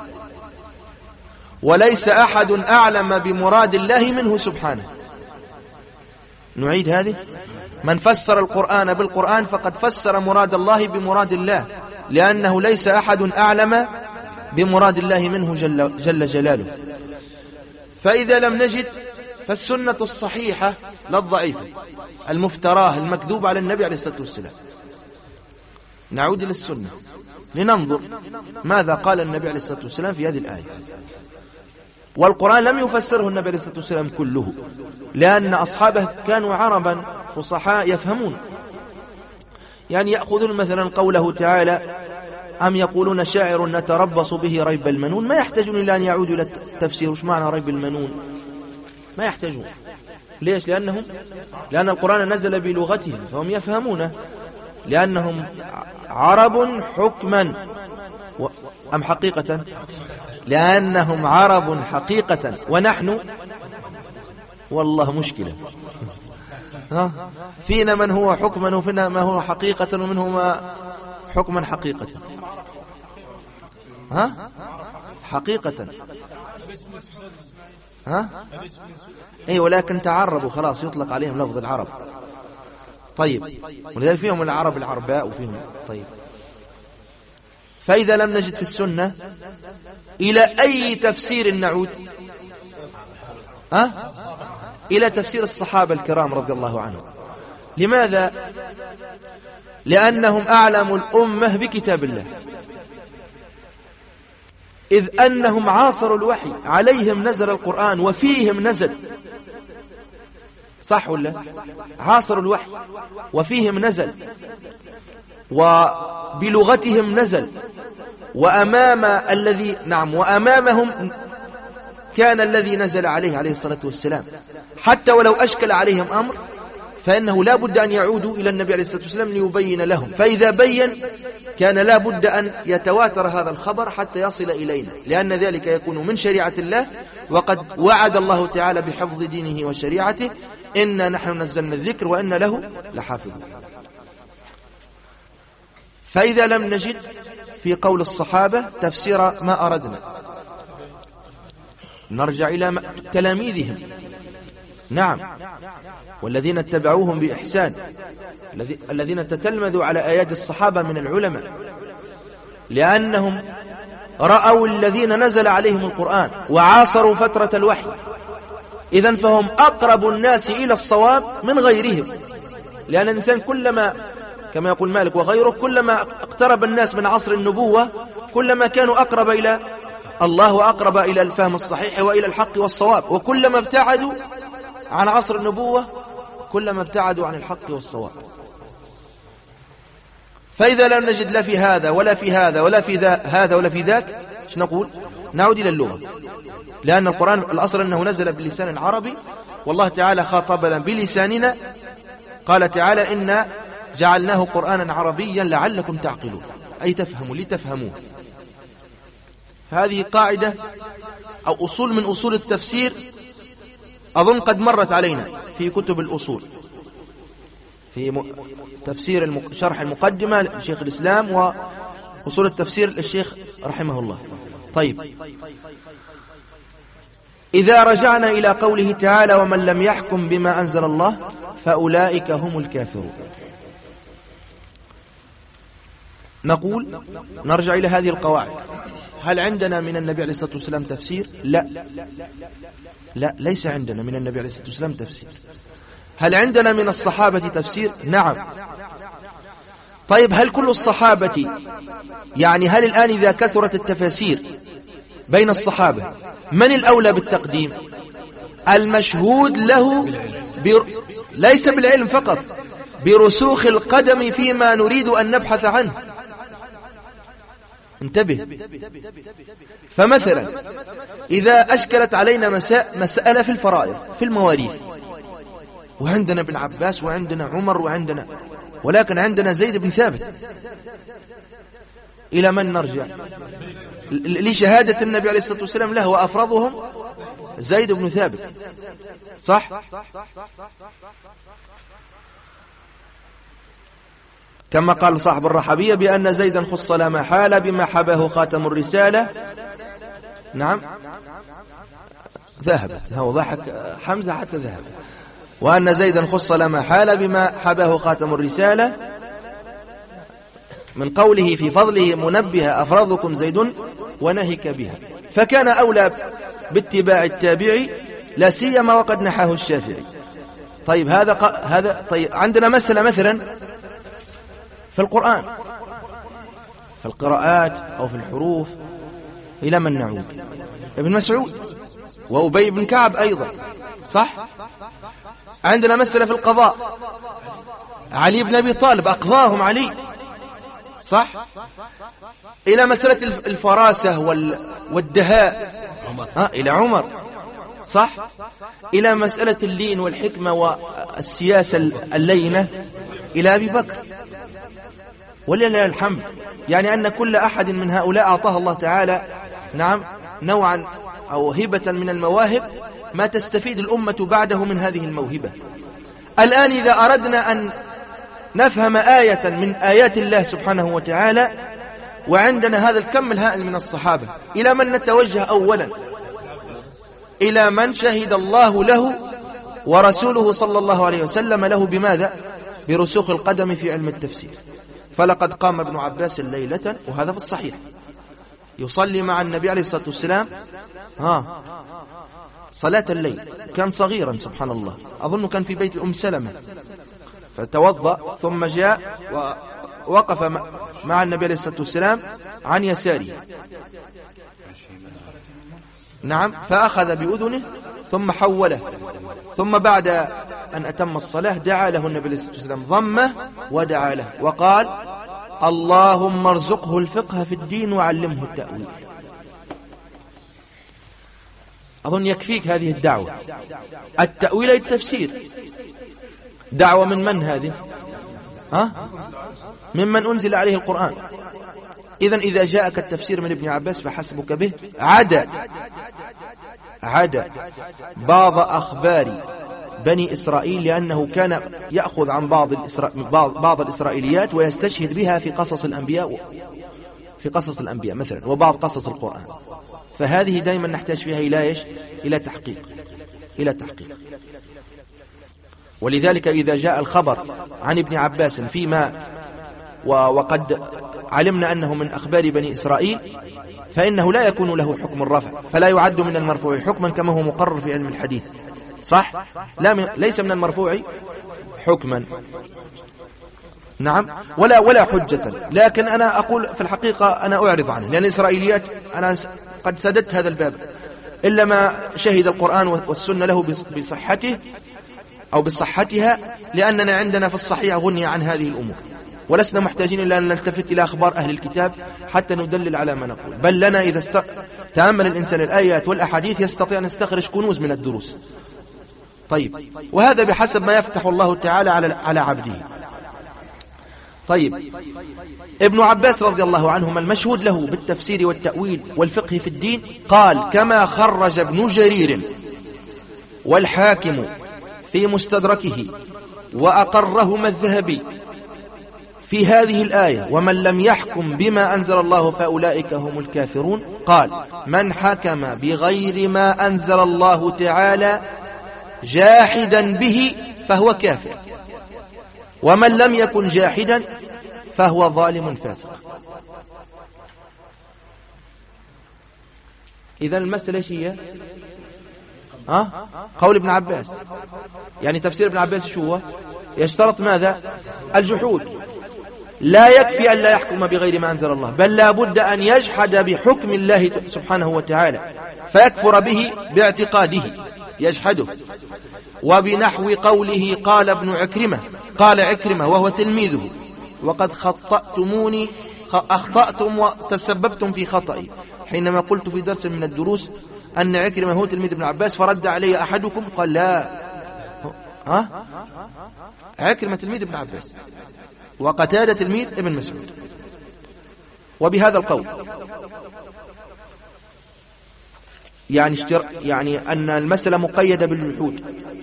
وليس أحد أعلم بمراد الله منه سبحانه. نعيد هذه: من فسر القرآن بالقرآن فقد فسر مراد الله بمراد الله، لأنه ليس أحد أعلم بمراد الله منه جل جلاله. فإذا لم نجد فالسنة الصحيحة لا الضعيفة المفتراه المكذوب على النبي عليه الصلاة والسلام. نعود إلى السنة لننظر ماذا قال النبي عليه الصلاة والسلام في هذه الآية. والقرآن لم يفسره النبي عليه الصلاة والسلام كله، لأن أصحابه كانوا عربا فصحاء يفهمون. يعني يأخذون مثلا قوله تعالى: أم يقولون شاعر نتربص به ريب المنون. ما يحتاجون إلى أن يعودوا إلى التفسير وش معنى ريب المنون، ما يحتاجون. ليش؟ لأن القرآن نزل بلغتهم فهم يفهمونه، لأنهم عرب حكما أم حقيقة؟ لأنهم عرب حقيقة، ونحن والله مشكلة. فينا من هو حكما، وفينا ما هو حقيقة، ومنه ما حكما حقيقة. حقيقة. أي، ولكن تعربوا خلاص يطلق عليهم لفظ العرب. طيب، ولذلك فيهم العرب العرباء وفيهم. طيب، فإذا لم نجد في السنة إلى أي تفسير نعود؟ إلى تفسير الصحابة الكرام رضي الله عنهم. لماذا؟ لأنهم أعلم الأمة بكتاب الله، إذ أنهم عاصروا الوحي، عليهم نزل القرآن وفيهم نزل. صح ولا؟ عاصروا الوحي وفيهم نزل، وبلغتهم نزل، وأمامهم كان الذي نزل عليه الصلاة والسلام. حتى ولو أشكل عليهم أمر فإنه لا بد أن يعودوا إلى النبي عليه الصلاة والسلام ليبين لهم، فإذا بين كان لا بد أن يتواتر هذا الخبر حتى يصل إلينا، لأن ذلك يكون من شريعة الله، وقد وعد الله تعالى بحفظ دينه وشريعته: إنا نحن نزلنا الذكر وإنا له لحافظون. فإذا لم نجد في قول الصحابة تفسير ما أردنا، نرجع إلى تلاميذهم. نعم، والذين اتبعوهم بإحسان، الذين تتلمذوا على آيات الصحابة من العلماء، لأنهم رأوا الذين نزل عليهم القرآن وعاصروا فترة الوحي، إذن فهم أقرب الناس إلى الصواب من غيرهم. لأن الإنسان كلما، كما يقول مالك وغيره، كلما اقترب الناس من عصر النبوة كلما كانوا أقرب إلى الله وأقرب إلى الفهم الصحيح وإلى الحق والصواب، وكلما ابتعدوا عن عصر النبوة كلما ابتعدوا عن الحق والصواب. فإذا لم نجد لا في هذا ولا في هذا ولا في هذا ولا في ذاك، ايش نقول؟ نعود إلى اللغة، لأن القرآن الأصل أنه نزل باللسان العربي، والله تعالى خاطبنا بلساننا، قال تعالى إنا جعلناه قرآنا عربيا لعلكم تعقلون، أي تفهموا لتفهموه. هذه قاعدة أو أصول من أصول التفسير أظن قد مرت علينا في كتب الأصول، في تفسير شرح المقدمة لشيخ الإسلام وأصول التفسير للشيخ رحمه الله. طيب، إذا رجعنا إلى قوله تعالى ومن لم يحكم بما أنزل الله فأولئك هم الكافرون، نقول نرجع إلى هذه القواعد. هل عندنا من النبي عليه الصلاة والسلام تفسير؟ لا، ليس عندنا من النبي عليه الصلاة والسلام تفسير. هل عندنا من الصحابة تفسير؟ نعم. طيب، هل كل الصحابة، يعني هل الآن إذا كثرت التفاسير بين الصحابة من الأولى بالتقديم؟ المشهود له ليس بالعلم فقط، برسوخ القدم فيما نريد أن نبحث عنه. انتبه. فمثلا إذا أشكلت علينا مسألة في الفرائض في المواريث، وعندنا ابن عباس وعندنا عمر ولكن عندنا زيد بن ثابت، إلى من نرجع؟ لشهادة النبي عليه الصلاة والسلام له، وأفرضهم زيد بن ثابت، صح؟ كما قال صاحب الرحبية بأن زيدا خص لا محالة بما حباه خاتم الرسالة. نعم، ذهبت، هو ضحك حمزة حتى ذهب. وأن زيدا خص لا محالة بما حباه خاتم الرسالة، من قوله في فضله منبه أفرضكم زيد ونهك بها، فكان أولى باتباع التابعي لا سيما وقد نحاه الشافعي. طيب، هذا طيب، عندنا مسألة مثلا في القرآن، في القراءات أو في الحروف، إلى من نعود؟ ابن مسعود وأبي بن كعب أيضا، صح؟ عندنا مسألة في القضاء، علي بن أبي طالب أقضاهم علي، صح؟ إلى مسألة الفراسة والدهاء إلى عمر، صح؟ إلى مسألة اللين والحكمة والسياسة اللينة إلى أبي بكر، ولله الحمد. يعني أن كل أحد من هؤلاء أعطاه الله تعالى نوعا أو هبة من المواهب ما تستفيد الأمة بعده من هذه الموهبة. الآن إذا أردنا أن نفهم آية من آيات الله سبحانه وتعالى وعندنا هذا الكم الهائل من الصحابة، إلى من نتوجه أولا؟ إلى من شهد الله له ورسوله صلى الله عليه وسلم له بماذا؟ برسوخ القدم في علم التفسير. فلقد قام ابن عباس ليلة، وهذا في الصحيح، يصلي مع النبي عليه الصلاة والسلام صلاة الليل، كان صغيرا سبحان الله، أظن كان في بيت أم سلمة، فتوضأ ثم جاء ووقف مع النبي عليه الصلاة والسلام عن يساره، نعم، فأخذ بأذنه ثم حوله، ثم بعد أن أتم الصلاة دعا له النبي عليه الصلاة والسلام، ضمه ودعا له وقال اللهم ارزقه الفقه في الدين وعلمه التأويل. أظن يكفيك هذه الدعوة، التأويل أي التفسير. دعوة من هذه؟ ممن أنزل عليه القرآن. إذن إذا جاءك التفسير من ابن عباس فحسبك به. عدا بعض أخبار بني إسرائيل، لأنه كان يأخذ عن بعض الإسرائيليات ويستشهد بها في قصص الأنبياء مثلا، وبعض قصص القرآن. فهذه دائما نحتاج فيها إلى إيش؟ إلى تحقيق. ولذلك إذا جاء الخبر عن ابن عباس فيما وقد علمنا أنه من أخبار بني إسرائيل، فإنه لا يكون له حكم الرفع، فلا يعد من المرفوع حكما كما هو مقرر في علم الحديث، صح؟ ليس من المرفوع حكما، نعم، ولا حجة. لكن أنا أقول في الحقيقة أنا أعرض عنه، لأن الإسرائيليات أنا قد سددت هذا الباب، إلا ما شهد القرآن والسنة له بصحته أو بصحتها، لأننا عندنا في الصحيح غني عن هذه الأمور، ولسنا محتاجين إلا أن نلتفت إلى أخبار أهل الكتاب حتى ندلل على ما نقول. بل لنا تأمل الإنسان الآيات والأحاديث يستطيع أن يستخرج كنوز من الدروس. طيب، وهذا بحسب ما يفتح الله تعالى على عبده. طيب، ابن عباس رضي الله عنهما المشهود له بالتفسير والتأويل والفقه في الدين قال: كما خرج ابن جرير والحاكم في مستدركه وأقرهما الذهبي في هذه الآية: ومن لم يحكم بما أنزل الله فأولئك هم الكافرون، قال: من حكم بغير ما أنزل الله تعالى جاحدا به فهو كافر، ومن لم يكن جاحدا فهو ظالم فاسق. إذن المسألة هي قول ابن عباس، يعني تفسير ابن عباس شو هو؟ يشترط ماذا؟ الجحود. لا يكفي أن لا يحكم بغير ما أنزل الله، بل لا بد أن يجحد بحكم الله سبحانه وتعالى فيكفر به باعتقاده، يجحده. وبنحو قوله قال ابن عكرمة، قال عكرمة وهو تلميذه: وقد خطأتموني، أخطأتم وتسببتم في خطئي، حينما قلت في درس من الدروس أن عكرمة هو تلميذ ابن عباس، فرد علي أحدكم قال: لا، عكرمة تلميذ ابن عباس وقتادة تلميذ ابن مسعود. وبهذا القول يعني أن المسألة مقيدة بالجحود.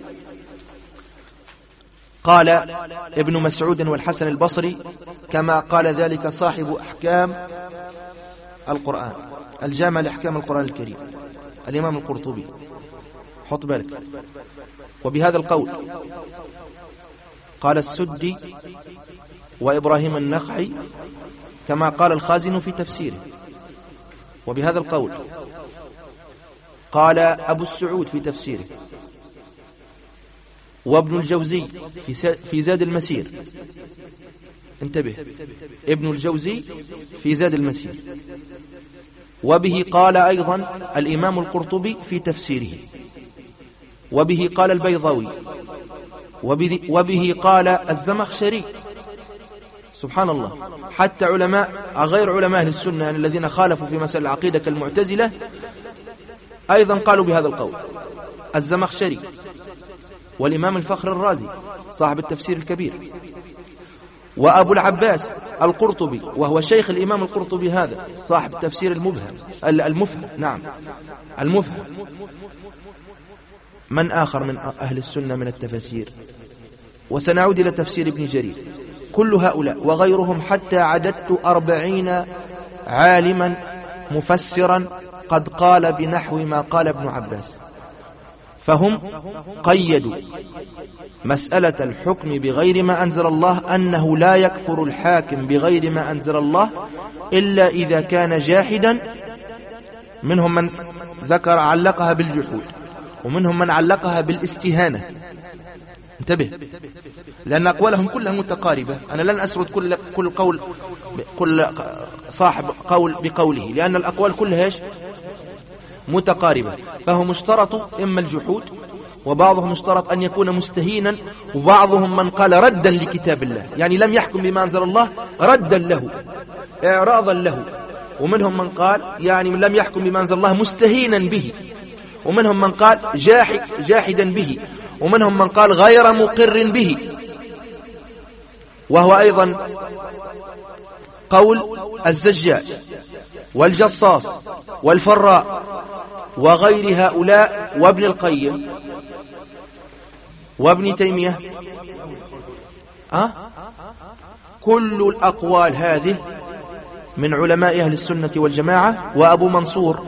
قال ابن مسعود والحسن البصري كما قال ذلك صاحب أحكام القرآن، الجامع لأحكام القرآن الكريم، الإمام القرطبي، حط بالك. وبهذا القول قال السدي وإبراهيم النخعي كما قال الخازن في تفسيره. وبهذا القول قال أبو السعود في تفسيره، وابن الجوزي في زاد المسير. انتبه، ابن الجوزي في زاد المسير. وبه قال أيضا الإمام القرطبي في تفسيره، وبه قال البيضاوي، وبه قال الزمخشري. سبحان الله، حتى علماء غير علماء أهل السنة يعني الذين خالفوا في مسائل العقيدة كالمعتزلة أيضا قالوا بهذا القول، الزمخشري، والإمام الفخر الرازي صاحب التفسير الكبير، وأبو العباس القرطبي وهو شيخ الإمام القرطبي هذا صاحب التفسير المفهم. نعم، المفهم. من آخر من أهل السنة من التفسير؟ وسنعود إلى تفسير ابن جرير. كل هؤلاء وغيرهم حتى عددت 40 عالما مفسرا قد قال بنحو ما قال ابن عباس، فهم قيدوا مسألة الحكم بغير ما أنزل الله أنه لا يكفر الحاكم بغير ما أنزل الله إلا إذا كان جاحدا. منهم من ذكر علقها بالجحود، ومنهم من علقها بالاستهانة. انتبه، لأن أقوالهم كلها متقاربة. أنا لن أسرد كل صاحب قول بقوله، لأن الأقوال كلها متقاربة. فهو مشترط إما الجحود، وبعضهم اشترط أن يكون مستهينا، وبعضهم من قال ردا لكتاب الله، يعني لم يحكم بما أنزل الله ردا له، إعراضا له. ومنهم من قال يعني لم يحكم بما أنزل الله مستهينا به، ومنهم من قال جاحدا به، ومنهم من قال غير مقر به. وهو أيضا قول الزجاج والجصاص والفراء وغير هؤلاء، وابن القيم وابن تيمية. كل الأقوال هذه من علماء أهل السنة والجماعة. وأبو منصور،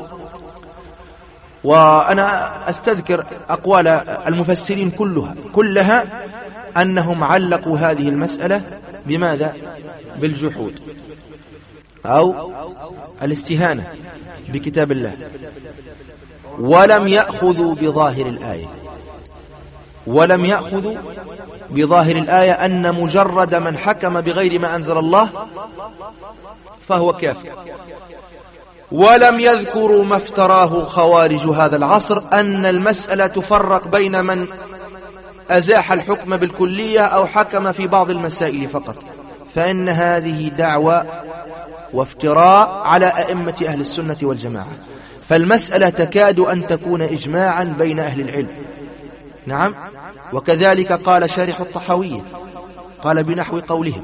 وأنا أستذكر أقوال المفسرين كلها أنهم علقوا هذه المسألة بماذا؟ بالجحود أو الاستهانة بكتاب الله، ولم يأخذوا بظاهر الآية. ولم يأخذوا بظاهر الآية أن مجرد من حكم بغير ما أنزل الله فهو كافر. ولم يذكروا ما افتراه خوارج هذا العصر، أن المسألة تفرق بين من أزاح الحكم بالكلية أو حكم في بعض المسائل فقط، فإن هذه دعوة وافتراء على أئمة أهل السنة والجماعة. فالمسألة تكاد أن تكون إجماعا بين أهل العلم. نعم. وكذلك قال شارح الطحاوية قال بنحو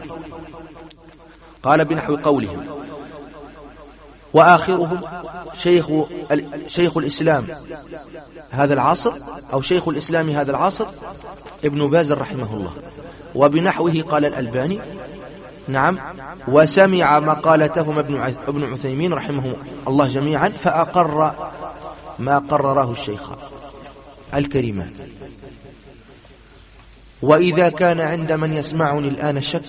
قولهم وآخرهم شيخ الإسلام هذا العصر أو شيخ الإسلام هذا العصر ابن باز رحمه الله، وبنحوه قال الألباني. نعم. وسمع مقالتهم ابن عثيمين رحمه الله جميعا، فأقر ما قرره الشيخان الكريمان. وإذا كان عند من يسمعني الآن شك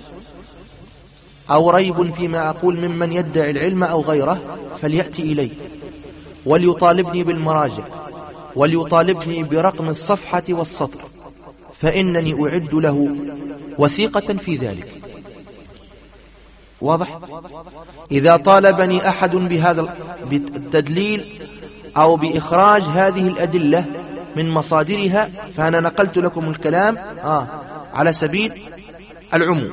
أو ريب فيما أقول ممن يدعي العلم أو غيره فليأتي إلي وليطالبني بالمراجع وليطالبني برقم الصفحة والسطر، فإنني أعد له وثيقة في ذلك. واضح؟ إذا طالبني أحد بهذا بالتدليل أو بإخراج هذه الأدلة من مصادرها فأنا نقلت لكم الكلام على سبيل العموم،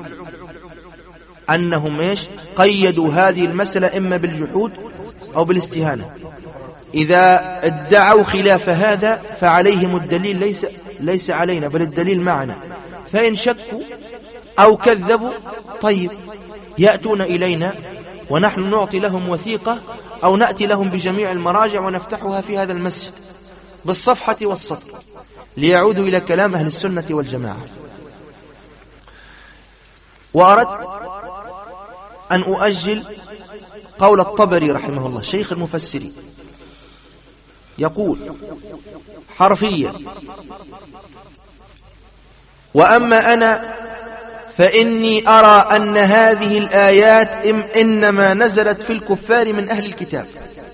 أنهم قيدوا هذه المسألة إما بالجحود أو بالاستهانة. إذا ادعوا خلاف هذا فعليهم الدليل ليس علينا بل الدليل معنا، فإن شكوا أو كذبوا طيب يأتون إلينا ونحن نعطي لهم وثيقة أو نأتي لهم بجميع المراجع ونفتحها في هذا المسجد بالصفحة والسطر ليعودوا إلى كلام أهل السنة والجماعة. وأردت أن أؤجل قول الطبري رحمه الله شيخ المفسرين، يقول حرفيا: وأما أنا فإني أرى أن هذه الآيات إنما نزلت في الكفار من أهل الكتاب،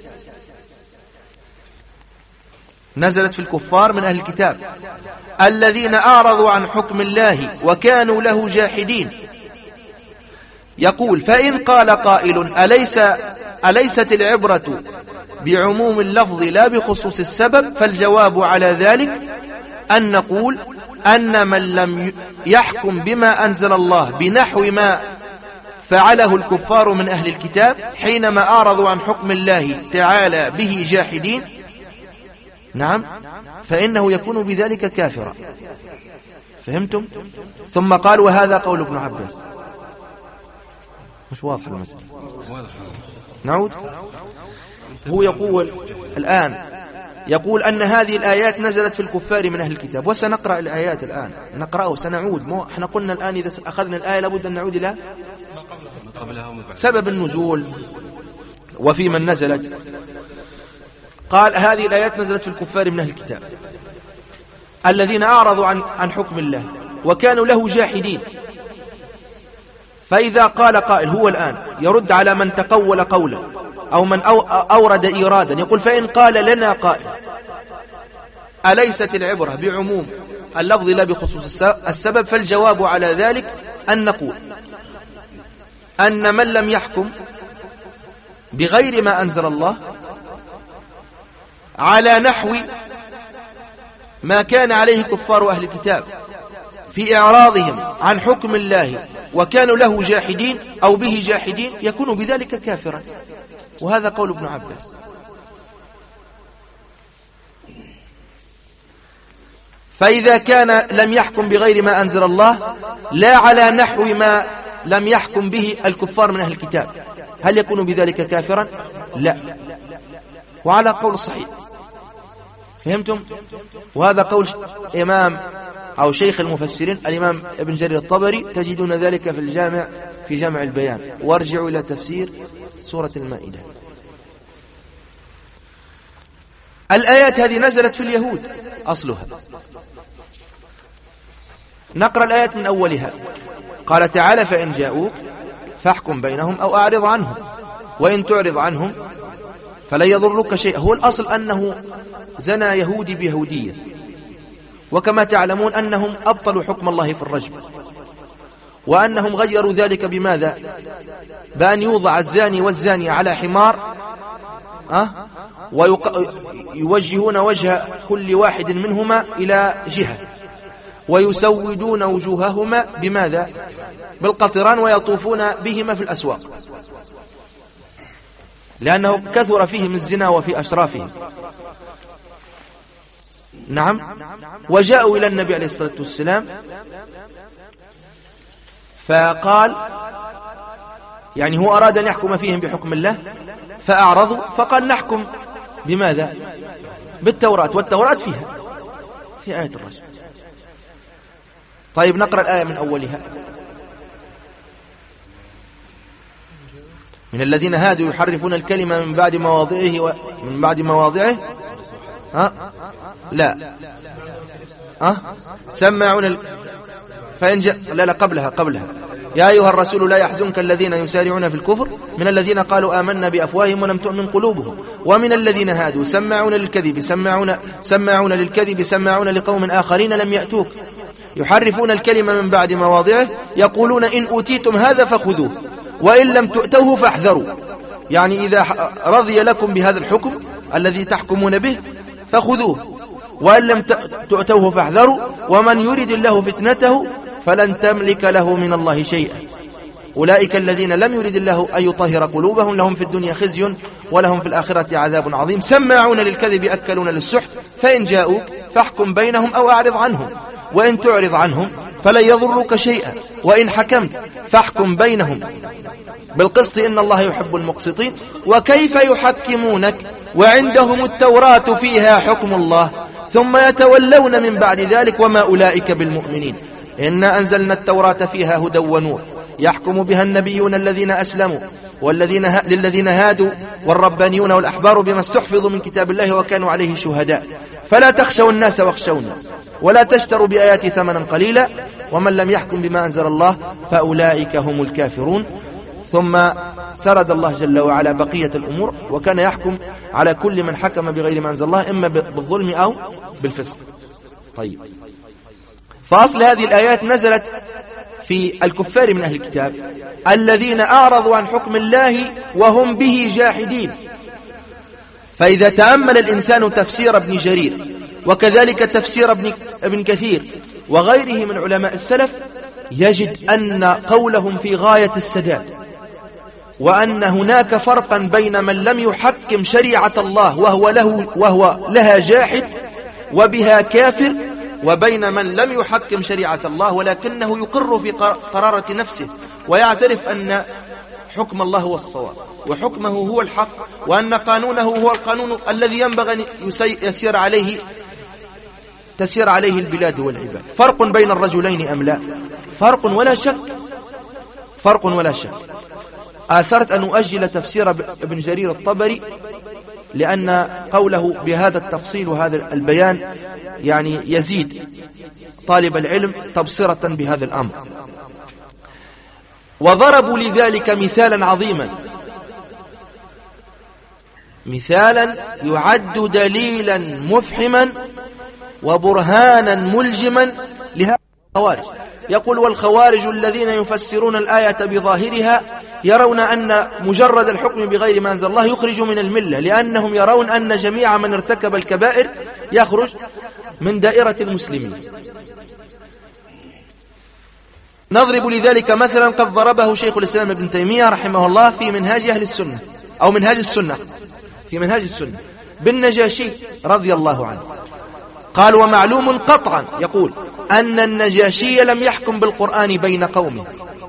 نزلت في الكفار من أهل الكتاب الذين أعرضوا عن حكم الله وكانوا له جاحدين. يقول: فإن قال قائل أليست العبرة بعموم اللفظ لا بخصوص السبب؟ فالجواب على ذلك أن نقول أن من لم يحكم بما أنزل الله بنحو ما فعله الكفار من أهل الكتاب حينما أعرضوا عن حكم الله تعالى به جاحدين، نعم، فإنه يكون بذلك كافرا. فهمتم؟ ثم قال: وهذا قول ابن عباس. مش واضح المسألة؟ نعود. هو يقول الآن أن هذه الآيات نزلت في الكفار من أهل الكتاب، وسنقرأ الآيات الآن، نقرأه سنعود. احنا قلنا الآن إذا أخذنا الآية لابد أن نعود إلى سبب النزول وفي من نزلت. قال: هذه الآيات نزلت في الكفار من أهل الكتاب الذين أعرضوا عن حكم الله وكانوا له جاحدين. فإذا قال قائل، هو الآن يرد على من تقول قولا أو من أورد إيرادا، يقول: فإن قال لنا قائل أليست العبرة بعموم اللفظ لا بخصوص السبب؟ فالجواب على ذلك أن نقول أن من لم يحكم بغير ما أنزل الله على نحو ما كان عليه كفار أهل الكتاب في إعراضهم عن حكم الله وكانوا له جاحدين أو به جاحدين يكون بذلك كافرا. وهذا قول ابن عباس. فإذا كان لم يحكم بغير ما أنزل الله لا على نحو ما لم يحكم به الكفار من أهل الكتاب، هل يكون بذلك كافرا؟ لا. وعلى قول الصحيح. فهمتم؟ وهذا قول إمام أو شيخ المفسرين الإمام ابن جرير الطبري، تجدون ذلك في جامع البيان، وارجعوا إلى تفسير سورة المائدة. الآيات هذه نزلت في اليهود أصلها. نقرأ الآيات من أولها. قال تعالى: فإن جاءوك فاحكم بينهم أو أعرض عنهم وإن تعرض عنهم فلا يضرك شيء. هو الأصل أنه زنى يهودي بيهودية، وكما تعلمون أنهم أبطلوا حكم الله في الرجم، وأنهم غيروا ذلك بماذا؟ بأن يوضع الزاني والزانية على حمار ويوجهون وجه كل واحد منهما إلى جهة، ويسودون وجوههما بماذا؟ بالقطران، ويطوفون بهما في الأسواق. لأنه كثر فيهم الزنا وفي أشرافهم. نعم. وجاءوا إلى النبي عليه الصلاة والسلام فقال يعني هو أراد أن يحكم فيهم بحكم الله فأعرضوا، فقال نحكم بماذا؟ بالتوراة، والتوراة فيها في آية الرجم. طيب نقرأ الآية من أولها. من الذين هادوا يحرفون الكلمة من بعد مواضعه من بعد مواضعه لا سمعون لا قبلها يا أيها الرسول لا يحزنك الذين يسارعون في الكفر من الذين قالوا آمنا بأفواههم ولم تؤمن قلوبهم ومن الذين هادوا سمعون للكذب سمعون لقوم آخرين لم يأتوك يحرفون الكلمة من بعد مواضعه يقولون إن أوتيتم هذا فخذوه وإن لم تؤتوه فاحذروا. يعني إذا رضي لكم بهذا الحكم الذي تحكمون به فخذوه وإن لم تؤتوه فاحذروا ومن يرد الله فتنته فلن تملك له من الله شيئا أولئك الذين لم يرد الله أن يطهر قلوبهم لهم في الدنيا خزي ولهم في الآخرة عذاب عظيم سماعون للكذب أكلون للسحت فإن جاءوك فاحكم بينهم أو أعرض عنهم وإن تعرض عنهم فلن يضروك شيئا وإن حكمت فاحكم بينهم بالقسط إن الله يحب المقسطين وكيف يحكمونك وعندهم التوراة فيها حكم الله ثم يتولون من بعد ذلك وما أولئك بالمؤمنين إنا أنزلنا التوراة فيها هدى ونور يحكم بها النبيون الذين أسلموا للذين هادوا والربانيون والأحبار بما استحفظوا من كتاب الله وكانوا عليه شهداء فلا تخشوا الناس واخشوني ولا تشتروا بآياتي ثمنا قليلا ومن لم يحكم بما أنزل الله فأولئك هم الكافرون. ثم سرد الله جل وعلا بقية الأمور وكان يحكم على كل من حكم بغير ما أنزل الله إما بالظلم أو بالفسق. طيب فأصل هذه الآيات نزلت في الكفار من أهل الكتاب الذين أعرضوا عن حكم الله وهم به جاحدين. فإذا تأمل الإنسان تفسير ابن جرير وكذلك تفسير ابن كثير وغيره من علماء السلف يجد أن قولهم في غاية السداد وأن هناك فرقا بين من لم يحكم شريعة الله وهو لها جاحد وبها كافر وبين من لم يحكم شريعة الله ولكنه يقر في قرارة نفسه ويعترف أن حكم الله هو الصواب وحكمه هو الحق وأن قانونه هو القانون الذي ينبغي أن تسير عليه البلاد والعباد. فرق بين الرجلين أم لا؟ فرق ولا شك. آثرت أن أؤجل تفسير ابن جرير الطبري لأن قوله بهذا التفصيل وهذا البيان يعني يزيد طالب العلم تبصرة بهذا الأمر. وضربوا لذلك مثالا عظيما، مثالا يعد دليلا مفحما وبرهانا ملجما لهذا الخوارج. يقول والخوارج الذين يفسرون الآية بظاهرها يرون أن مجرد الحكم بغير ما أنزل الله يخرج من الملة لأنهم يرون أن جميع من ارتكب الكبائر يخرج من دائرة المسلمين. نضرب لذلك مثلا قد ضربه شيخ الإسلام ابن تيمية رحمه الله في منهاج أهل السنة أو منهاج السنة بالنجاشي رضي الله عنه. قال ومعلوم قطعا يقول أن النجاشي لم يحكم بالقرآن بين قومه.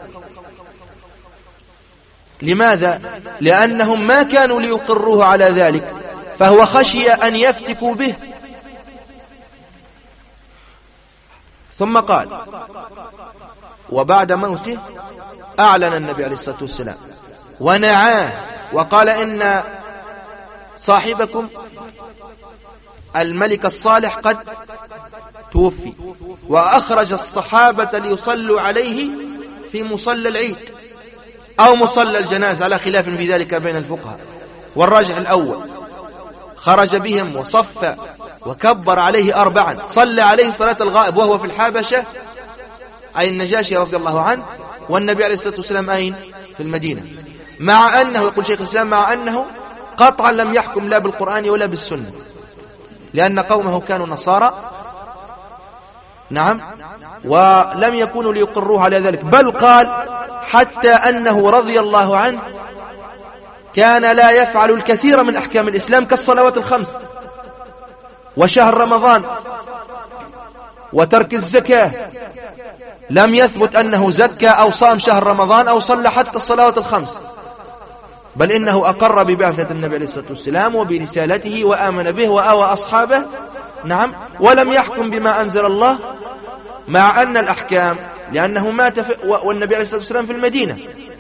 لماذا؟ لأنهم ما كانوا ليقروه على ذلك فهو خشي أن يفتكوا به. ثم قال وبعد موته أعلن النبي عليه الصلاة والسلام ونعاه وقال إن صاحبكم الملك الصالح قد توفي، وأخرج الصحابة ليصلوا عليه في مصلى العيد أو مصلى الجنازة على خلاف في ذلك بين الفقهاء، والراجح الأول خرج بهم وصف وكبر عليه 4 صلى عليه صلاة الغائب وهو في الحبشة أي النجاشي رضي الله عنه، والنبي عليه الصلاة والسلام أين؟ في المدينة، مع أنه يقول شيخ الإسلام مع أنه قطعا لم يحكم لا بالقرآن ولا بالسنة لأن قومه كانوا نصارى نعم ولم يكونوا ليقروه على ذلك، بل قال حتى أنه رضي الله عنه كان لا يفعل الكثير من أحكام الإسلام كالصلوات الخمس وشهر رمضان وترك الزكاة. لم يثبت أنه زكى أو صام شهر رمضان أو صلى حتى الصلوات الخمس، بل إنه أقر ببعثة النبي عليه الصلاة والسلام وبرسالته وآمن به وآوى أصحابه، نعم، ولم يحكم بما أنزل الله، مع أن الأحكام لأنه مات والنبي عليه الصلاة والسلام في المدينة.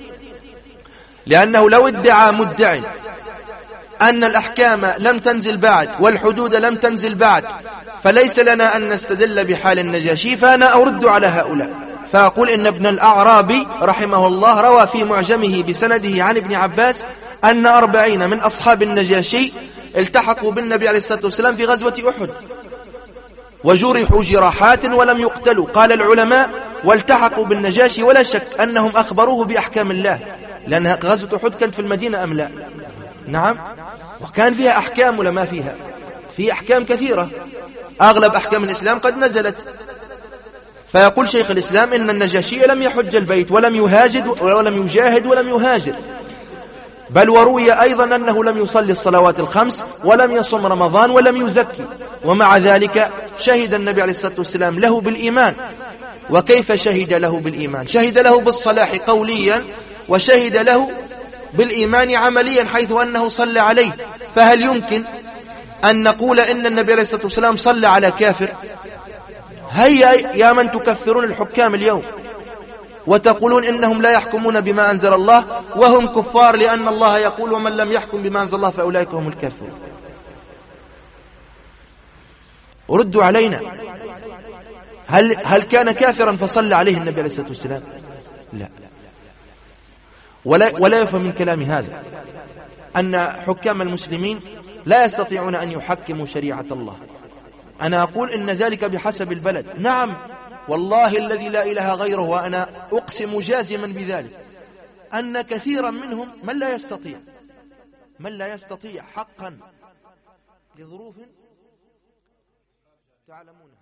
لأنه لو ادعى مدعي أن الأحكام لم تنزل بعد والحدود لم تنزل بعد فليس لنا أن نستدل بحال النجاشي، فأنا أرد على هؤلاء فأقول إن ابن الأعرابي رحمه الله روى في معجمه بسنده عن ابن عباس أن 40 من أصحاب النجاشي التحقوا بالنبي عليه الصلاة والسلام في غزوة أحد وجرحوا جراحات ولم يقتلوا. قال العلماء والتحقوا بالنجاشي ولا شك أنهم أخبروه بأحكام الله، لأن غزوة أحد كانت في المدينة أم لا؟ نعم، وكان فيها أحكام ولا ما فيها؟ في أحكام كثيرة، أغلب أحكام الإسلام قد نزلت. فيقول شيخ الإسلام إن النجاشي لم يحج البيت ولم يجاهد ولم يهاجر، بل وروي أيضا أنه لم يصلي الصلوات الخمس ولم يصم رمضان ولم يزكي، ومع ذلك شهد النبي عليه الصلاة والسلام له بالإيمان. وكيف شهد له بالإيمان؟ شهد له بالصلاح قوليا وشهد له بالإيمان عمليا، حيث أنه صلى عليه. فهل يمكن أن نقول إن النبي عليه الصلاة والسلام صلى على كافر؟ هيا يا من تكفرون الحكام اليوم وتقولون إنهم لا يحكمون بما أنزل الله وهم كفار، لأن الله يقول ومن لم يحكم بما أنزل الله فأولئك هم الكافرون. ردوا علينا، هل كان كافرا فصلى عليه النبي عليه الصلاة والسلام؟ لا. ولا يفهم من كلام هذا أن حكام المسلمين لا يستطيعون أن يحكموا شريعة الله. أنا أقول إن ذلك بحسب البلد، نعم والله الذي لا إله غيره، وأنا أقسم جازما بذلك أن كثيرا منهم من لا يستطيع حقا لظروف تعلمون